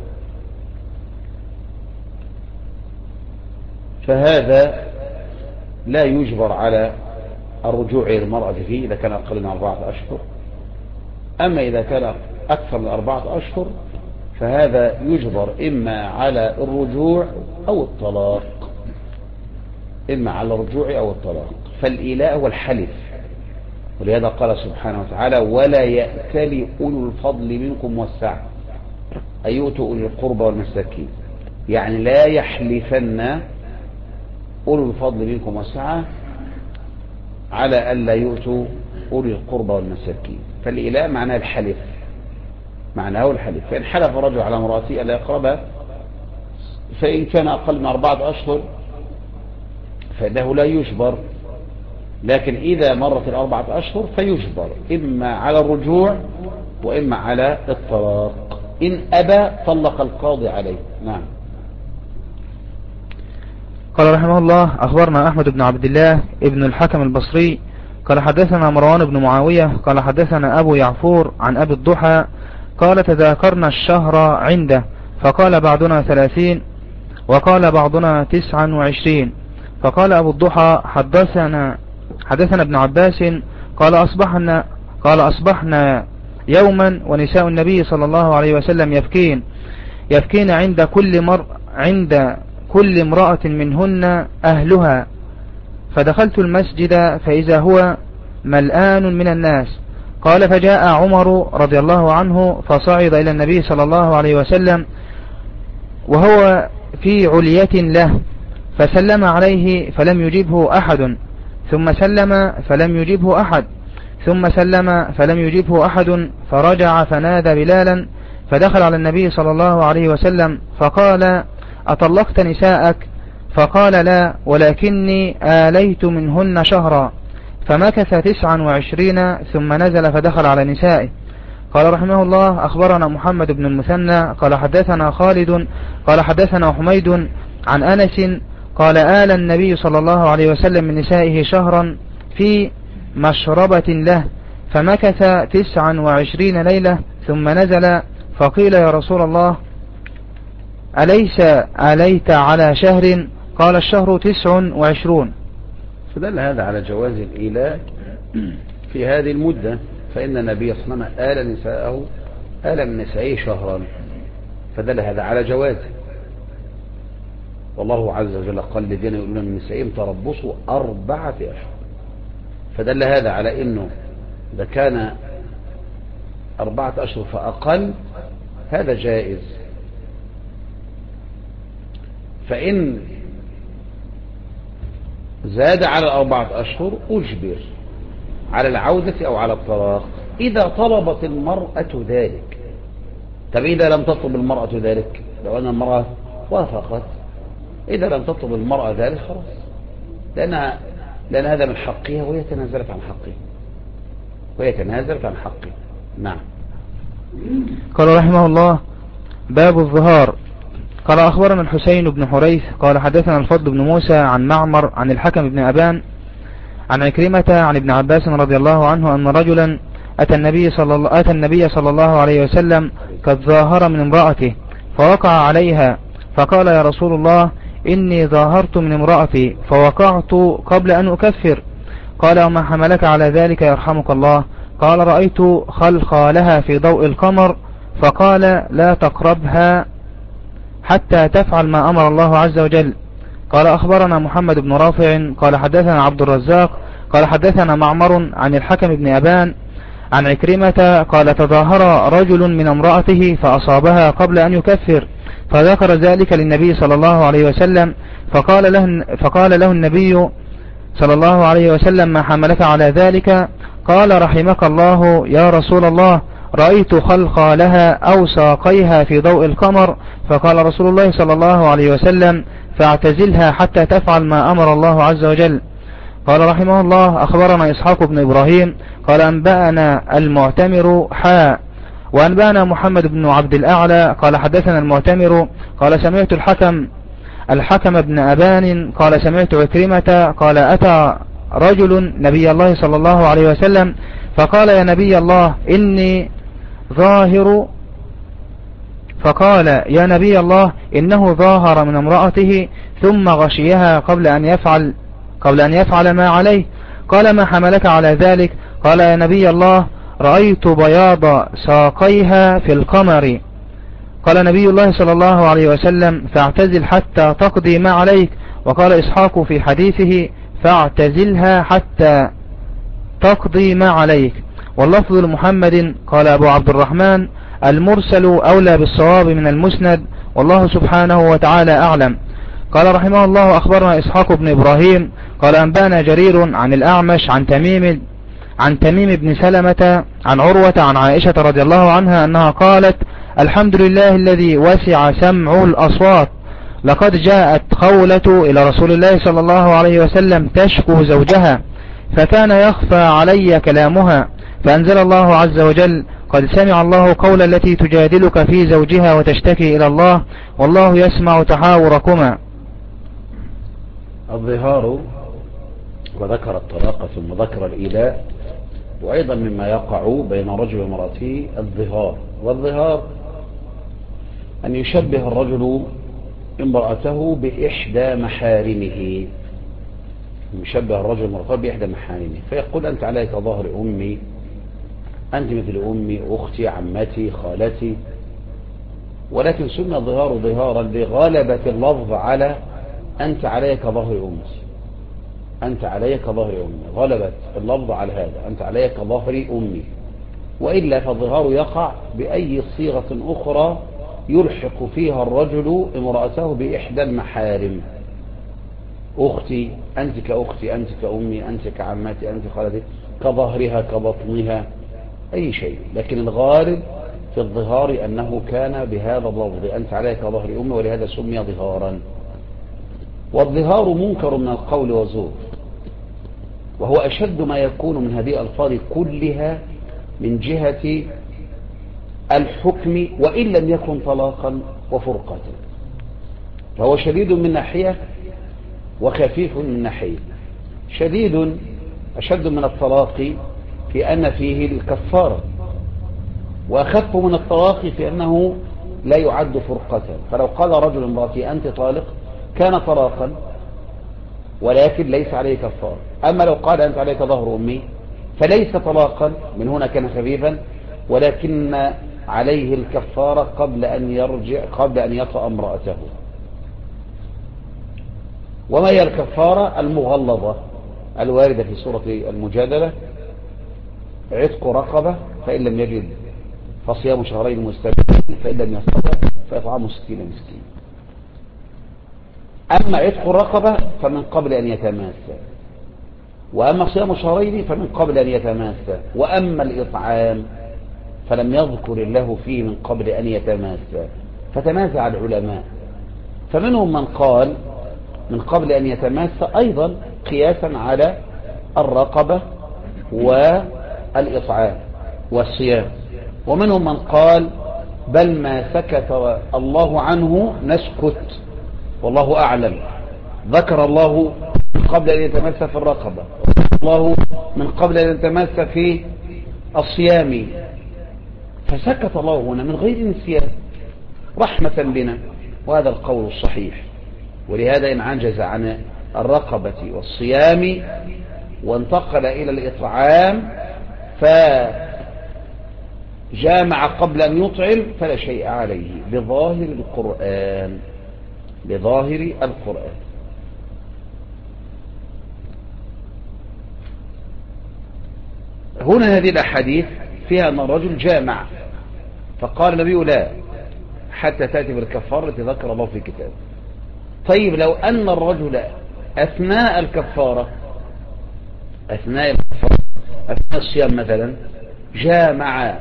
فهذا لا يجبر على الرجوع إلى المرأة فيه إذا كان أقل من 4 أشهر. أما إذا كان أكثر من 4 أشهر فهذا يجبر إما على الرجوع أو الطلاق، إما على الرجوع أو الطلاق. فالإيلاء هو الحلف، ولهذا قال سبحانه وتعالى ولا يأتل أولو الفضل منكم والسعة، أي يؤتوا أولي القربى والمساكين، يعني لا يحلفن أولو الفضل منكم والسعة على ألا يؤتوا أولي القربى والمساكين. فالإيلاء معناه الحلف، معناه الحلف. فإن حلف الرجل على امرأته ألا يقربها فإن كان أقل من 4 أشهر فإنه لا يجبر، لكن إذا مرت 4 أشهر فيجبر إما على الرجوع وإما على الطلاق. إن أبى طلق القاضي عليه. نعم. قال رحمه الله أخبرنا أحمد بن عبد الله ابن الحكم البصري قال حدثنا مروان بن معاوية قال حدثنا أبو يعفور عن أبي الضحى قال تذاكرنا الشهر عنده فقال بعضنا 30 وقال بعضنا 29. فقال أبو الضحى حدثنا ابن عباس قال أصبحنا يوما ونساء النبي صلى الله عليه وسلم يبكين عند كل امرأة منهن أهلها، فدخلت المسجد فإذا هو ملآن من الناس. قال فجاء عمر رضي الله عنه فصعد إلى النبي صلى الله عليه وسلم وهو في علية له، فسلم عليه فلم يجبه أحد، ثم سلم فلم يجبه أحد، ثم سلم فلم يجبه أحد، فرجع فنادى بلالا فدخل على النبي صلى الله عليه وسلم فقال أطلقت نساءك؟ فقال لا ولكني آليت منهن شهرا، فمكث 29 ثم نزل فدخل على نسائه. قال رحمه الله أخبرنا محمد بن المثنى قال حدثنا خالد قال حدثنا حميد عن أنس قال آل النبي صلى الله عليه وسلم من نسائه شهرا في مشربة له، فمكث 29 ليلة ثم نزل، فقيل يا رسول الله أليس آليت على شهر؟ قال الشهر 29. فدل هذا على جواز الإيلاء في هذه المدة، فإن النبي صلى الله عليه وسلم آل من نسائه شهرا، فدل هذا على جوازه. والله عز وجل قال الذين يؤمنون من نسائهم تربصوا 4 أشهر، فدل هذا على أنه إذا كان 4 أشهر فأقل هذا جائز. فإن زاد على 4 أشهر أجبر على العودة أو على الطلاق إذا طلبت المرأة ذلك. طب إذا لم تطلب المرأة ذلك، لو أن المرأة وافقت، إذا لم تطلب المرأة ذلك خلاص، لأن هذا من حقها وهي تنازلت عن حقها. نعم. قال رحمه الله باب الظهار. قال أخبرنا الحسين بن حريث قال حدثنا الفضل بن موسى عن معمر عن الحكم بن أبان عن عكرمة عن ابن عباس رضي الله عنه أن رجلا أتى النبي صلى الله عليه وسلم قد ظاهر من امرأته، فوقع عليها فقال يا رسول الله إني ظاهرت من امرأتي فوقعت قبل أن أكفر. قال وما حملك على ذلك يرحمك الله؟ قال رأيت خلخالها في ضوء القمر فقال لا تقربها حتى تفعل ما أمر الله عز وجل. قال أخبرنا محمد بن رافع قال حدثنا عبد الرزاق قال حدثنا معمر عن الحكم بن أبان عن عكرمة قال تظاهر رجل من امرأته فأصابها قبل أن يكفر فذكر ذلك للنبي صلى الله عليه وسلم فقال له النبي صلى الله عليه وسلم ما حملك على ذلك؟ قال رحمك الله يا رسول الله رأيت خلخالها أو ساقيها في ضوء القمر. فقال رسول الله صلى الله عليه وسلم فاعتزلها حتى تفعل ما أمر الله عز وجل. قال رحمه الله أخبرنا إسحاق بن إبراهيم قال أنبأنا المعتمر وأنبأنا محمد بن عبد الأعلى قال حدثنا المعتمر قال سمعت الحكم بن أبان قال سمعت عكرمة قال أتى رجل نبي الله صلى الله عليه وسلم فقال يا نبي الله إني ظاهر فقال يا نبي الله إنه ظاهر من امرأته ثم غشيها قبل أن يفعل ما عليه. قال ما حملك على ذلك؟ قال يا نبي الله رأيت بياض ساقيها في القمر. قال نبي الله صلى الله عليه وسلم فاعتزل حتى تقضي ما عليك. وقال إسحاق في حديثه فاعتزلها حتى تقضي ما عليك. واللفظ لمحمد قال أبو عبد الرحمن المرسل أولى بالصواب من المسند والله سبحانه وتعالى أعلم. قال رحمه الله أخبرنا إسحاق بن إبراهيم قال أنبانا جرير عن الأعمش عن تميم بن سلمة عن عروة عن عائشة رضي الله عنها أنها قالت الحمد لله الذي وسع سمع الأصوات لقد جاءت خولة إلى رسول الله صلى الله عليه وسلم تشكو زوجها فكان يخفى علي كلامها فأنزل الله عز وجل قد سمع الله قول التي تجادلك في زوجها وتشتكي إلى الله والله يسمع تحاوركما. الظهار وذكر الطلاق ثم ذكر الإيلاء وأيضا مما يقع بين رجل وامرأته الظهار. والظهار أن يشبه الرجل امرأته بإحدى محارمه يشبه الرجل امرأته بإحدى محارمه فيقول أنت عليك ظهر أمي أنت مثل أمي أختي عمتي خالتي ولكن سمي الظهار ظهارا لغلبة اللفظ على أنت عليك ظهر أمي أنت عليك ظهر أمي غلبت اللفظ على هذا أنت عليك ظهر أمي وإلا فالظهار يقع بأي صيغة أخرى يلحق فيها الرجل امرأته بإحدى المحارم أختي أنت كأختي أنت كأمي أنت كعمتي أنت خالتي كظهرها كبطنها أي شيء لكن الغالب في الظهار أنه كان بهذا اللفظ أنت عليك ظهر أمي ولهذا سمي ظهارا. والظهار منكر من القول وزور وهو أشد ما يكون من هذه الألفاظ كلها من جهة الحكم وإن لم يكن طلاقا وفرقة فهو شديد من ناحية وخفيف من ناحية. شديد أشد من الطلاق في أن فيه الكفارة وأخف من الطلاق في أنه لا يعد فرقة. فلو قال رجل امرأتي أنت طالق كان طلاقا ولكن ليس عليه كفارة. أما لو قال أنت عليك ظهر أمي فليس طلاقا من هنا كان خفيفا ولكن عليه الكفارة قبل أن يطأ امرأته. وما هي الكفارة المغلظة الواردة في سورة المجادلة عتق رقبة فإن لم يجد فصيام شهرين مستمرين فإن لم يستطع فإطعام 60 مسكين. أما عتق الرقبة فمن قبل أن يتماسى وأما صيام شهرين فمن قبل أن يتماسى وأما الإطعام فلم يذكر الله فيه من قبل أن يتماسى فتنازع العلماء فمنهم من قال من قبل أن يتماسى أيضا قياسا على الرقبة والإطعام والصيام ومنهم من قال بل ما سكت الله عنه نسكت والله أعلم ذكر الله من قبل أن يتماسى في الرقبة الله من قبل أن يتماسى في الصيام فسكت الله هنا من غير نسيان رحمة بنا، وهذا القول الصحيح. ولهذا إن عجز عن الرقبة والصيام وانتقل إلى الإطعام فجامع قبل أن يطعم فلا شيء عليه بظاهر القرآن، بظاهر القرآن. هنا هذه الأحاديث فيها أن الرجل جامع، فقال النبي لا حتى تأتي بالكفارة التي ذكر الله في كتابه. طيب لو أن الرجل أثناء الكفارة، أثناء الصيام مثلا جامع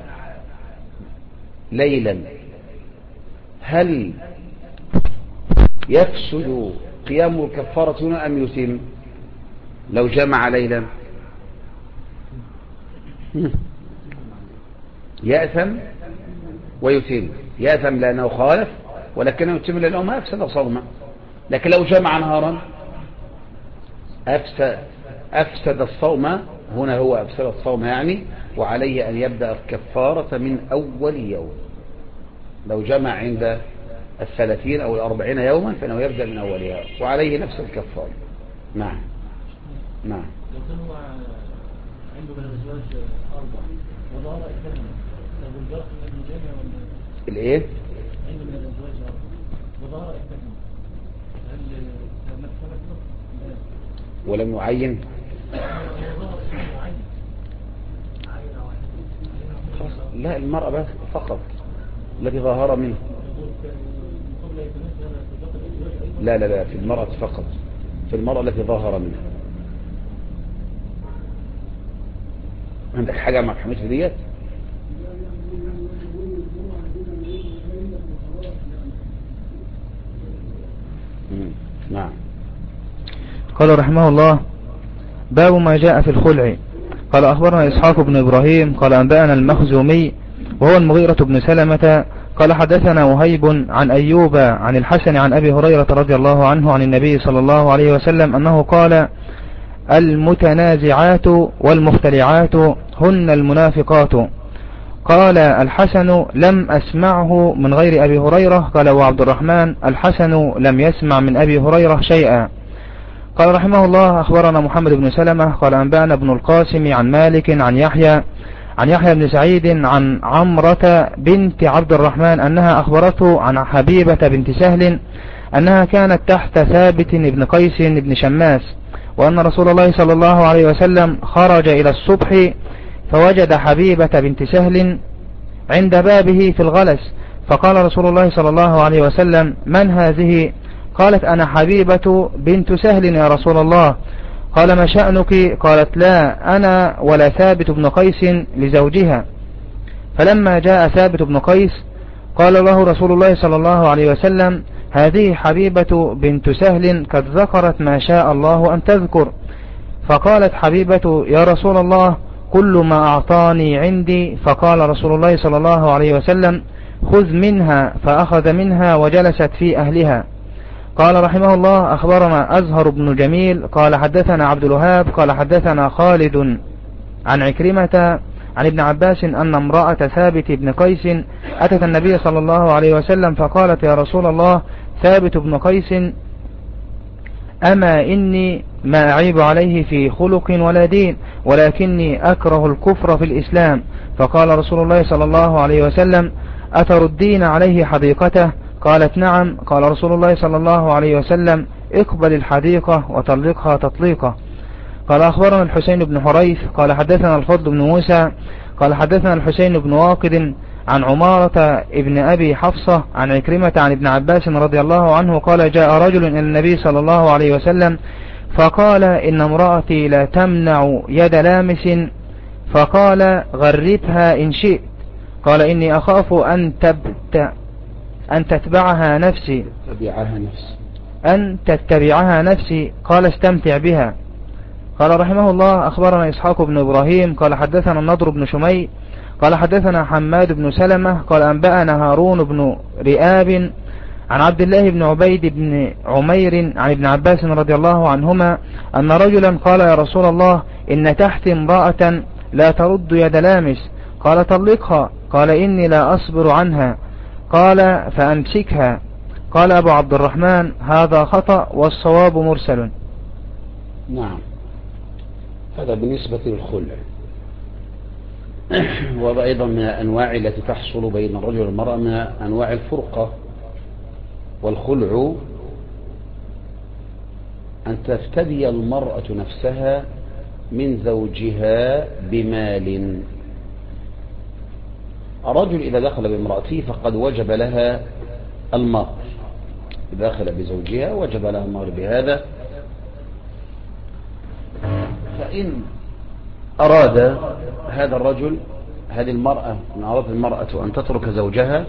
ليلا، هل يفسد قيام الكفارة هنا أم يتم؟ لو جامع ليلا يأثم ويتم. يأثم لأنه خالف، ولكنه يتم لأنه ما أفسد صومه. لكن لو جمع نهارا أفسد الصوم، هنا هو أفسد الصوم يعني، وعليه أن يبدأ الكفارة من أول يوم. لو جمع عند 30 أو 40 يوما فإنه يبدأ من أول يوم وعليه نفس الكفارة. نعم نعم. عنده من الأزواج 4 وظهر إثنين، طب الجرح من الجامع ولا الإيه؟ عنده من الأزواج 4 وظهر إثنين، هل نفسه ولم يعين؟ لا، المرأة بس فقط التي ظهر منه. لا لا لا، في المرأة فقط، في المرأة التي ظهر منها. عندك حاجة مع حميد ديت؟ نعم. قال رحمه الله: باب ما جاء في الخلع. قال أخبرنا إسحاق بن إبراهيم قال أنبأنا المخزومي وهو المغيرة بن سلمة قال حدثنا وهيب عن أيوب عن الحسن عن أبي هريرة رضي الله عنه عن النبي صلى الله عليه وسلم أنه قال: المتنازعات والمختلعات هن المنافقات. قال الحسن: لم أسمعه من غير أبي هريرة. قال وعبد الرحمن: الحسن لم يسمع من أبي هريرة شيئا. قال رحمه الله: أخبرنا محمد بن سلمة قال أنبأنا ابن القاسم عن مالك عن يحيى بن سعيد عن عمرة بنت عبد الرحمن أنها أخبرته عن حبيبة بنت سهل أنها كانت تحت ثابت بن قيس بن شماس، وأن رسول الله صلى الله عليه وسلم خرج إلى الصبح فوجد حبيبة بنت سهل عند بابه في الغلس، فقال رسول الله صلى الله عليه وسلم: من هذه؟ قالت: أنا حبيبة بنت سهل يا رسول الله. قال: ما شأنك؟ قالت: لا أنا ولا ثابت بن قيس لزوجها. فلما جاء ثابت بن قيس قال له رسول الله صلى الله عليه وسلم: هذه حبيبة بنت سهل قد ذكرت ما شاء الله أن تذكر. فقالت حبيبة: يا رسول الله كل ما أعطاني عندي. فقال رسول الله صلى الله عليه وسلم: خذ منها. فأخذ منها وجلست في أهلها. قال رحمه الله: أخبرنا أزهر بن جميل قال حدثنا عبد الوهاب قال حدثنا خالد عن عكرمة عن ابن عباس أن امرأة ثابت بن قيس أتت النبي صلى الله عليه وسلم فقالت: يا رسول الله ثابت بن قيس أما إني ما أعيب عليه في خلق ولا دين، ولكني أكره الكفر في الإسلام. فقال رسول الله صلى الله عليه وسلم: أتردين عليه حديقته؟ قالت: نعم. قال رسول الله صلى الله عليه وسلم: اقبل الحديقة وطلقها تطليقة. قال أخبرنا الحسين بن حريث قال حدثنا الفضل بن موسى قال حدثنا الحسين بن واقد عن عمارة ابن أبي حفصة عن عكرمة عن ابن عباس رضي الله عنه قال: جاء رجل إلى النبي صلى الله عليه وسلم فقال: إن امرأتي لا تمنع يد لامس. فقال: غربها إن شئت. قال: إني أخاف أن تتبعها نفسي. أن تتبعها نفسي. قال: استمتع بها. قال رحمه الله: أخبرنا إسحاق بن إبراهيم قال حدثنا النضر بن شمي قال حدثنا حماد بن سلمة قال أنبأنا هارون بن رئاب عن عبد الله بن عبيد بن عمير عن ابن عباس رضي الله عنهما أن رجلا قال: يا رسول الله إن تحت امرأة لا ترد يد لامس. قال: طلقها. قال: إني لا أصبر عنها. قال فأمسكها. قال أبو عبد الرحمن هذا خطأ والصواب مرسل. نعم، هذا بالنسبة للخلع. وهذا أيضا من الأنواع التي تحصل بين الرجل والمرأة من أنواع الفرقة. والخلع أن تفتدي المرأة نفسها من زوجها بمال. الرجل إذا دخل بامرأته فقد وجب لها المهر، إذا دخل بزوجها وجب لها المهر بهذا. فإن أراد هذا الرجل هذه المرأة، إن أراد المرأة أن تترك زوجها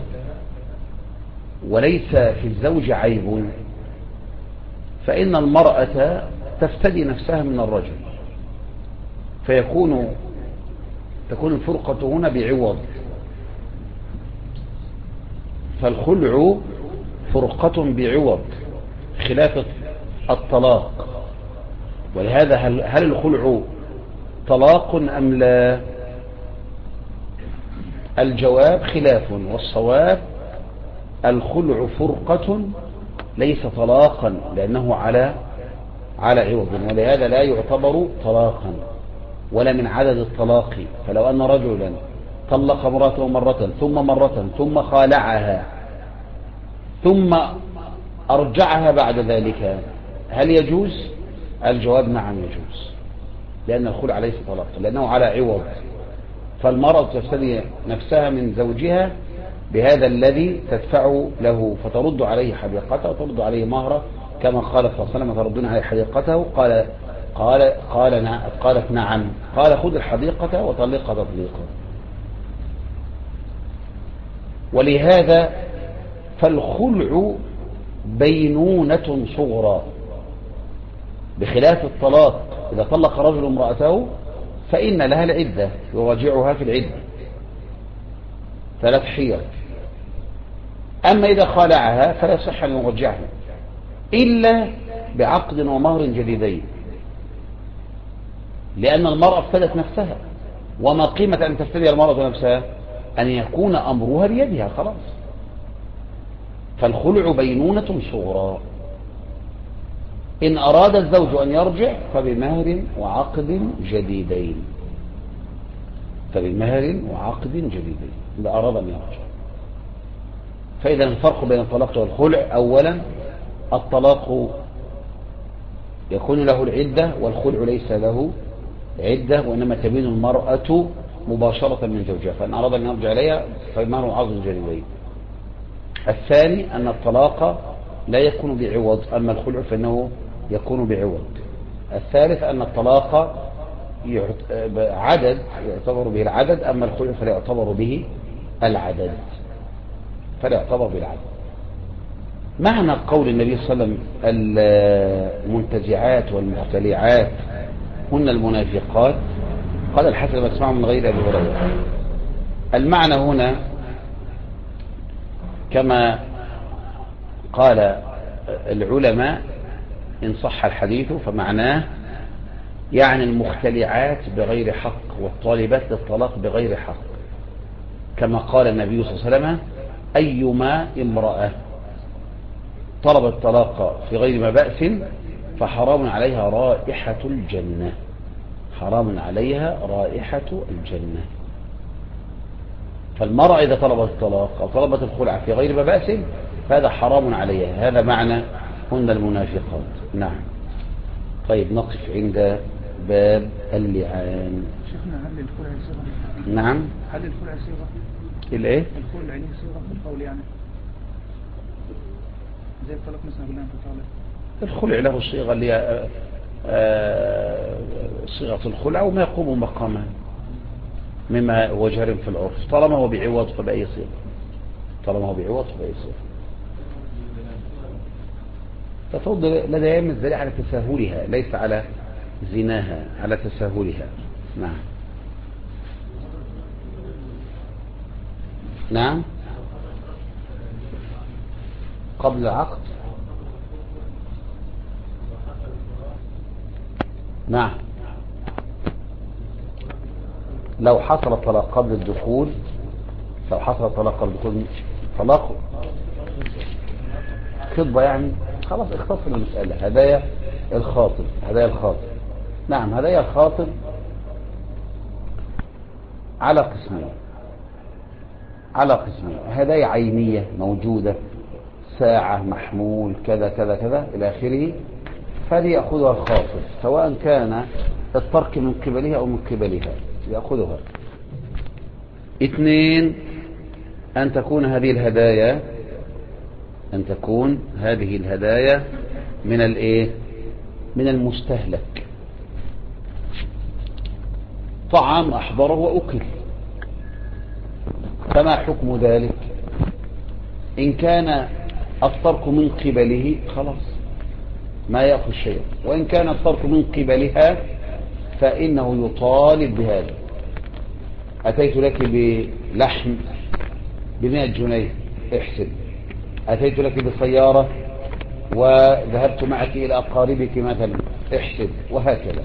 وليس في الزوج عيب، فإن المرأة تفتدي نفسها من الرجل، تكون الفرقة هنا بعوض. فالخلع فرقة بعوض خلاف الطلاق. ولهذا هل الخلع طلاق أم لا؟ الجواب خلاف، والصواب الخلع فرقة ليس طلاقا، لأنه على عوض، ولهذا لا يعتبر طلاقا ولا من عدد الطلاق. فلو أن رجلا طلق امرأته مرة ثم خالعها ثم أرجعها بعد ذلك، هل يجوز؟ الجواب نعم يجوز، لأن الخلع ليس طلاق لأنه على عوض. فالمرأة تفتدي نفسها من زوجها بهذا الذي تدفع له، فترد عليه حديقته وترد عليه مهره، كما قال صلى الله عليه وسلم تردون عليه حديقته. قالت نعم. قال خذ الحديقة وطلقها تطليقا. ولهذا فالخلع بينونة صغرى، بخلاف الطلاق. إذا طلق رجل امرأته فإن لها العدة، يراجعها في العدة 3 حيض. أما إذا خالعها فلا يصح أن يرجعها إلا بعقد ومهر جديدين، لأن المرأة افتدت نفسها. وما قيمة أن تفتدي المرأة نفسها؟ أن يكون أمرها بيدها خلاص. فالخلع بينونة صغرى. إن أراد الزوج أن يرجع فبمهر وعقد جديدين، إذا أراد أن يرجع. فإذا الفرق بين الطلاق والخلع: أولا الطلاق يكون له العدة، والخلع ليس له عدة، وإنما تبين المرأة مباشرة من زوجها، فإن أراد أن يرجع إليها فبمهر وعقد جديدين. الثاني أن الطلاق لا يكون بعوض، أما الخلع فإنه يكون بعوض. الثالث أن الطلاق عدد يعتبر به العدد، أما الخلع فلا يعتبر به العدد. معنى قول النبي صلى الله عليه وسلم المنتزعات والمختلعات هن المنافقات، قال الحسن بسمعه من غير أبي هريرة. المعنى هنا كما قال العلماء إن صح الحديث فمعناه يعني المختلعات بغير حق والطالبات للطلاق بغير حق، كما قال النبي صلى الله عليه وسلم: أيما امرأة طلبت الطلاق في غير ما بأس فحرام عليها رائحة الجنة. فالمرأة إذا طلبت الطلاق أو طلبت الخلع في غير ما بأس فهذا حرام عليها. هذا معنى هن المنافقات. نعم. طيب نقف عند باب اللعان. شيخنا هل الخلع صيغة؟ نعم. هل الخلع صيغة؟ الايه؟ الخلع عليه صيغة في القول يعني زي الطلاق مثلا بالله تعالى. الخلع له صيغة اللي صيغة الخلع وما يقوم مقامها مما هو جار في العرف، طالما هو بعوض فبأي صيغة. تفضل لدى يوم الزريعة على تساهلها، ليس على زناها، على تساهلها. نعم. قبل العقد. نعم. لو حصل الطلاق قبل الدخول طلاق خطبة يعني خلاص اختصر المسألة. هدايا الخاطب، هدايا الخاطب، نعم هدايا الخاطب على قسمين، على قسمين. هدايا عينية موجودة، ساعة، محمول، كذا كذا كذا إلى آخره، فهذه يأخذها الخاطب سواء كان الترك من قبلها أو من قبلها يأخذها. اثنين، أن تكون هذه الهدايا، أن تكون هذه الهدايا من الإيه؟ من المستهلك، طعام أحضره وأكل. فما حكم ذلك؟ إن كان الترك من قبله خلاص ما يأخذ شيء، وإن كان الترك من قبلها فإنه يطالب بهذا. أتيت لك بلحم ب100 جنيه احسب، أتيت لك بسيارة وذهبت معك إلى أقاربك مثلا احسب، وهكذا.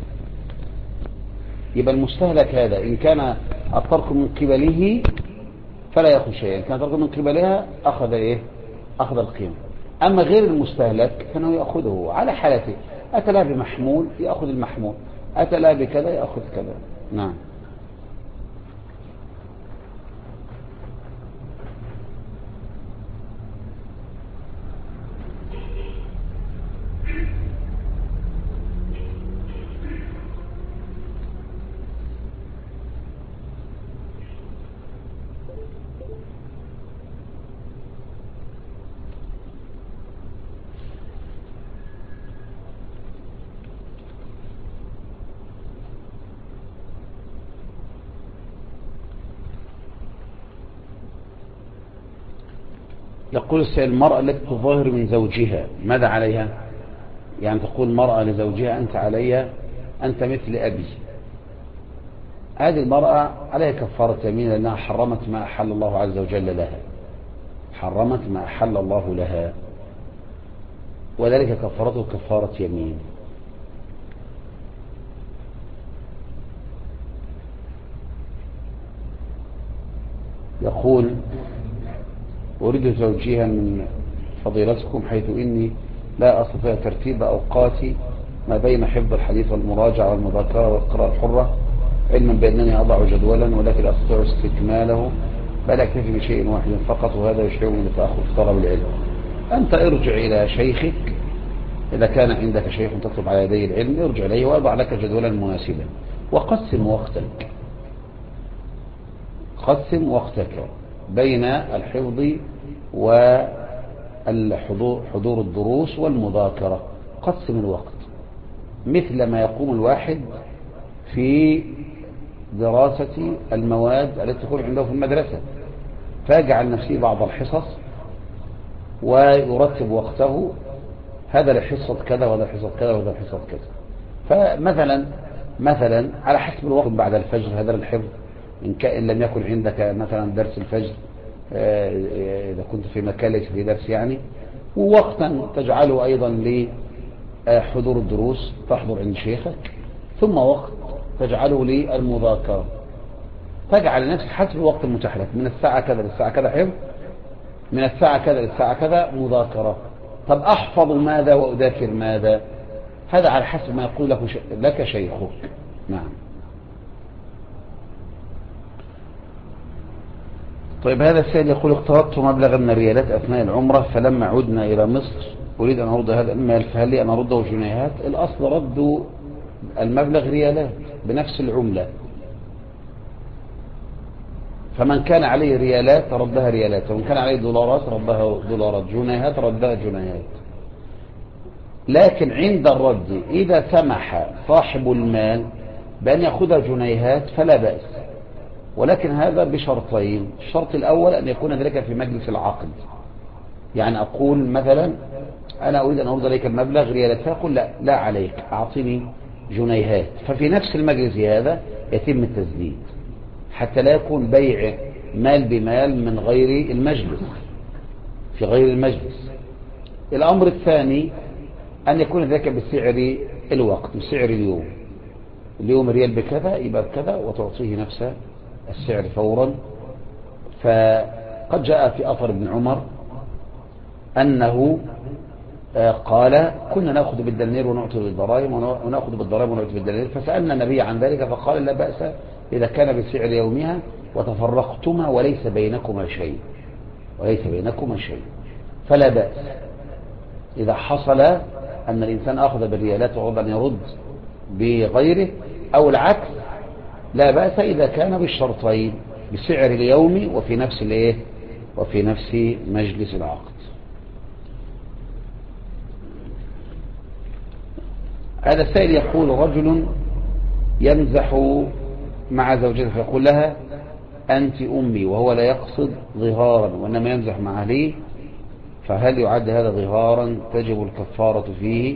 يبقى المستهلك هذا إن كان الترك من قبله فلا يأخذ شيئا، إن كان الترك من قبلها أخذ إيه؟ أخذ القيمة. أما غير المستهلك فإنه يأخذه على حالته، أتى لا بمحمول يأخذ المحمول، أتى لا بكذا يأخذ كذا. نعم. يقول السائل: المرأة التي تظاهر من زوجها ماذا عليها؟ يعني تقول المرأة لزوجها: أنت علي، أنت مثل أبي. هذه المرأة عليها كفارة يمين لأنها حرمت ما أحل الله عز وجل لها، حرمت ما أحل الله لها، وذلك كفارته كفارة يمين. يقول: أريد توجيها من فضيلتكم حيث إني لا أستطيع ترتيب أوقاتي ما بين حفظ الحديث والمراجعة والمذاكرة والقراءة الحرة، علما بأنني أضع جدولا ولكن لا أستطيع استكماله، بل أكتفي بشيء واحد فقط، وهذا يشعرني بتأخر في طلب العلم. أنت ارجع إلى شيخك، إذا كان عندك شيخ تطلب على يدي العلم ارجع إليه وأضع لك جدولا مناسبا، وقسم وقتك، قسم وقتك بين الحفظ وحضور الدروس والمذاكرة. قسم الوقت مثل ما يقوم الواحد في دراسة المواد التي تكون عنده في المدرسة، فيجعل نفسه بعض الحصص ويرتب وقته، هذا لحصة كذا وهذا لحصة كذا وهذا لحصة كذا. فمثلا على حسب الوقت بعد الفجر هذا الحفظ، إن لم يكن عندك مثلا درس الفجر، إذا كنت في مكان ليس في درس يعني، ووقتا تجعله أيضا لحضور الدروس تحضر عند شيخك، ثم وقت تجعله للمذاكرة، تجعل لنفسك حسب الوقت المتاح لك، من الساعة كذا للساعة كذا حفظ، من الساعة كذا للساعة كذا مذاكرة. طب أحفظ ماذا وأذاكر ماذا؟ هذا على حسب ما يقول لك شيخك. نعم. طيب هذا السائل يقول: اقترضت مبلغا من الريالات أثناء العمرة، فلما عدنا إلى مصر أريد أن أرد هذا المال، فهل لي أن أرده جنيهات؟ الأصل رد المبلغ ريالات بنفس العملة، فمن كان عليه ريالات ردها ريالات، ومن كان عليه دولارات ردها دولارات، جنيهات ردها جنيهات. لكن عند الرد إذا سمح صاحب المال بأن يأخذ جنيهات فلا بأس، ولكن هذا بشرطين. الشرط الأول أن يكون ذلك في مجلس العقد، يعني أقول مثلا: أنا أريد أن أرد عليك المبلغ ريالات، فيقول: لا عليك، أعطيني جنيهات. ففي نفس المجلس هذا يتم التسديد، حتى لا يكون بيع مال بمال من غير المجلس، في غير المجلس. الأمر الثاني أن يكون ذلك بسعر الوقت، بسعر اليوم ريال بكذا يبقى بكذا، وتعطيه نفس السعر فورا. قد جاء في أثر ابن عمر أنه قال كنا نأخذ بالدنانير ونعطي بالضرائب ونأخذ بالضرائب ونعطي بالدنانير، فسألنا النبي عن ذلك فقال لا بأس إذا كان بسعر يومها وتفرقتما وليس بينكما شيء، وليس بينكما شيء، فلا بأس إذا حصل أن الإنسان أخذ بالريالات وعرض أن يرد بغيره أو العكس، لا بأس إذا كان بالشرطين بسعر اليوم وفي نفس الايه وفي نفس مجلس العقد. هذا السائل يقول رجل يمزح مع زوجته فيقول لها أنت أمي وهو لا يقصد ظهارا وإنما يمزح مع أهله، فهل يعد هذا ظهارا تجب الكفارة فيه؟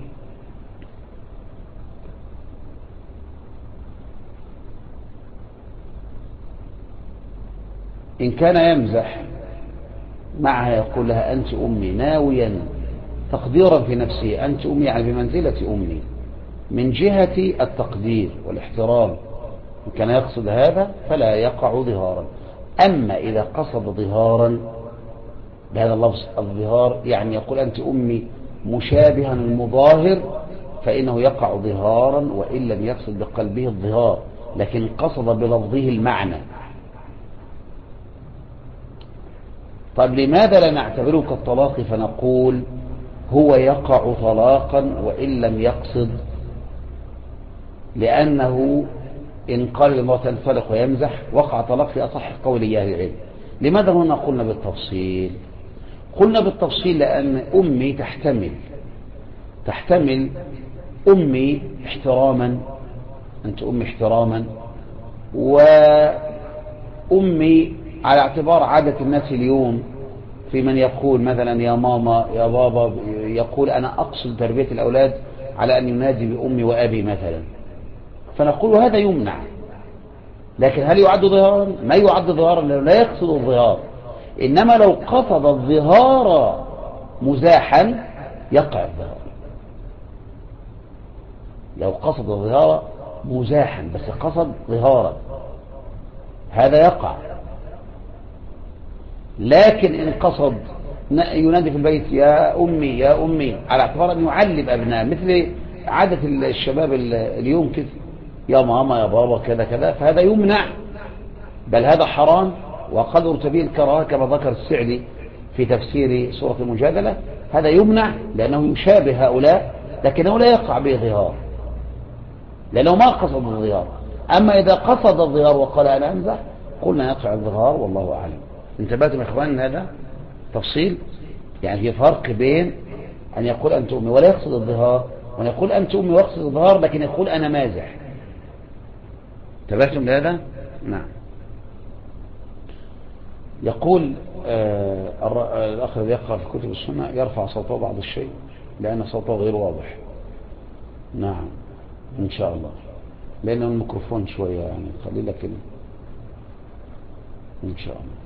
إن كان يمزح معها يقول لها أنت أمي ناويا تقديرا في نفسه أنت أمي يعني بمنزلة أمي من جهة التقدير والاحترام، إن كان يقصد هذا فلا يقع ظهارا. أما إذا قصد ظهارا بهذا اللفظ الظهار يعني يقول أنت أمي مشابها المظاهر فإنه يقع ظهارا وإن لم يقصد بقلبه الظهار لكن قصد بلفظه المعنى. طيب لماذا لا نعتبره كالطلاق فنقول هو يقع طلاقا وإن لم يقصد؟ لأنه إن قال للمرأة تنطلق ويمزح وقع طلاق في أصح قولي أهل العلم. لماذا هنا قلنا بالتفصيل؟ قلنا بالتفصيل لأن أمي تحتمل أمي احتراما، أنت أمي احتراما، وأمي على اعتبار عادة الناس اليوم في من يقول مثلا يا ماما يا بابا، يقول أنا أقصد تربية الأولاد على أن ينادي بأمي وأبي مثلا، فنقول هذا يمنع. لكن هل يعد ظهارا؟ ما يعد ظهارا لأنه لا يقصد الظهار، إنما لو قصد الظهار مزاحا يقع الظهار. لو قصد الظهار مزاحا بس قصد ظهارا هذا يقع. لكن إن قصد ينادي في البيت يا أمي يا أمي على اعتبار أن يعلم أبناء مثل عادة الشباب اليوم كده يا ماما يا بابا كذا كذا، فهذا يمنع، بل هذا حرام وقد ارتبيه الكراهة كما ذكر السعدي في تفسير سورة المجادلة. هذا يمنع لأنه يشابه هؤلاء لكنه لا يقع به ظهار لأنه ما قصد الظهار. أما إذا قصد الظهار وقال أنا أمزح قلنا يقع الظهار والله أعلم. انتبهتم يا إخوان هذا تفصيل؟ يعني في فرق بين أن يقول أنت أمي ولا يقصد الظهار وأن يقول أنت أمي ويقصد الظهار لكن يقول أنا مازح. انتبهتم لهذا؟ نعم. يقول الأخ الذي يقرأ في كتب السنة يرفع صوته بعض الشيء لأن صوته غير واضح. نعم إن شاء الله لأن الميكروفون شوية يعني قليلة كده إن شاء الله.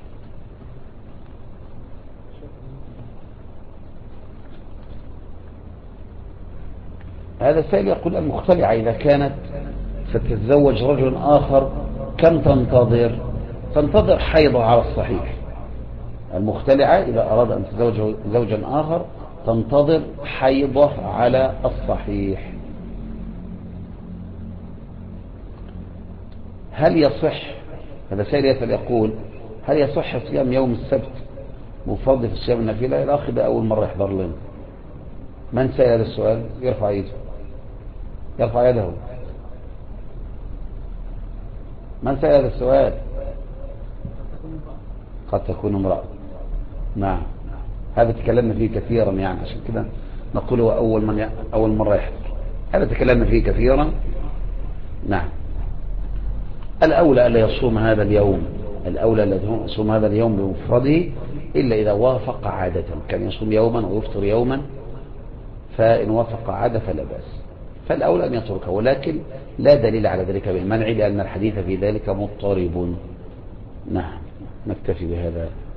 هذا السائل يقول المختلعة إذا كانت ستتزوج رجل آخر كم تنتظر حيضة على الصحيح؟ المختلعة إذا أراد أن تتزوج زوجا آخر تنتظر حيضة على الصحيح. هل يصح، هذا سائل يسأل يقول هل يصح صيام يوم السبت مفضل في الصيام النافلة؟ الأخ ده أول مرة يحضر لنا. من سأل هذا السؤال يرفع يده، يرفع يده. من سأل هذا السؤال؟ قد تكون امرأة. نعم هذا تكلمنا فيه كثيرا يعني عشان كده نقول هو أول مرة يحضر. هذا تكلمنا فيه كثيرا. نعم الأولى ألا يصوم هذا اليوم، الأولى ألا يصوم هذا اليوم بمفرده إلا إذا وافق عادة، كان يصوم يوما ويفطر يوما، فإن وافق عادة فلا بأس، فالأولى أن يتركه، ولكن لا دليل على ذلك بالمنع لأن الحديث في ذلك مضطرب. نعم نكتفي بهذا.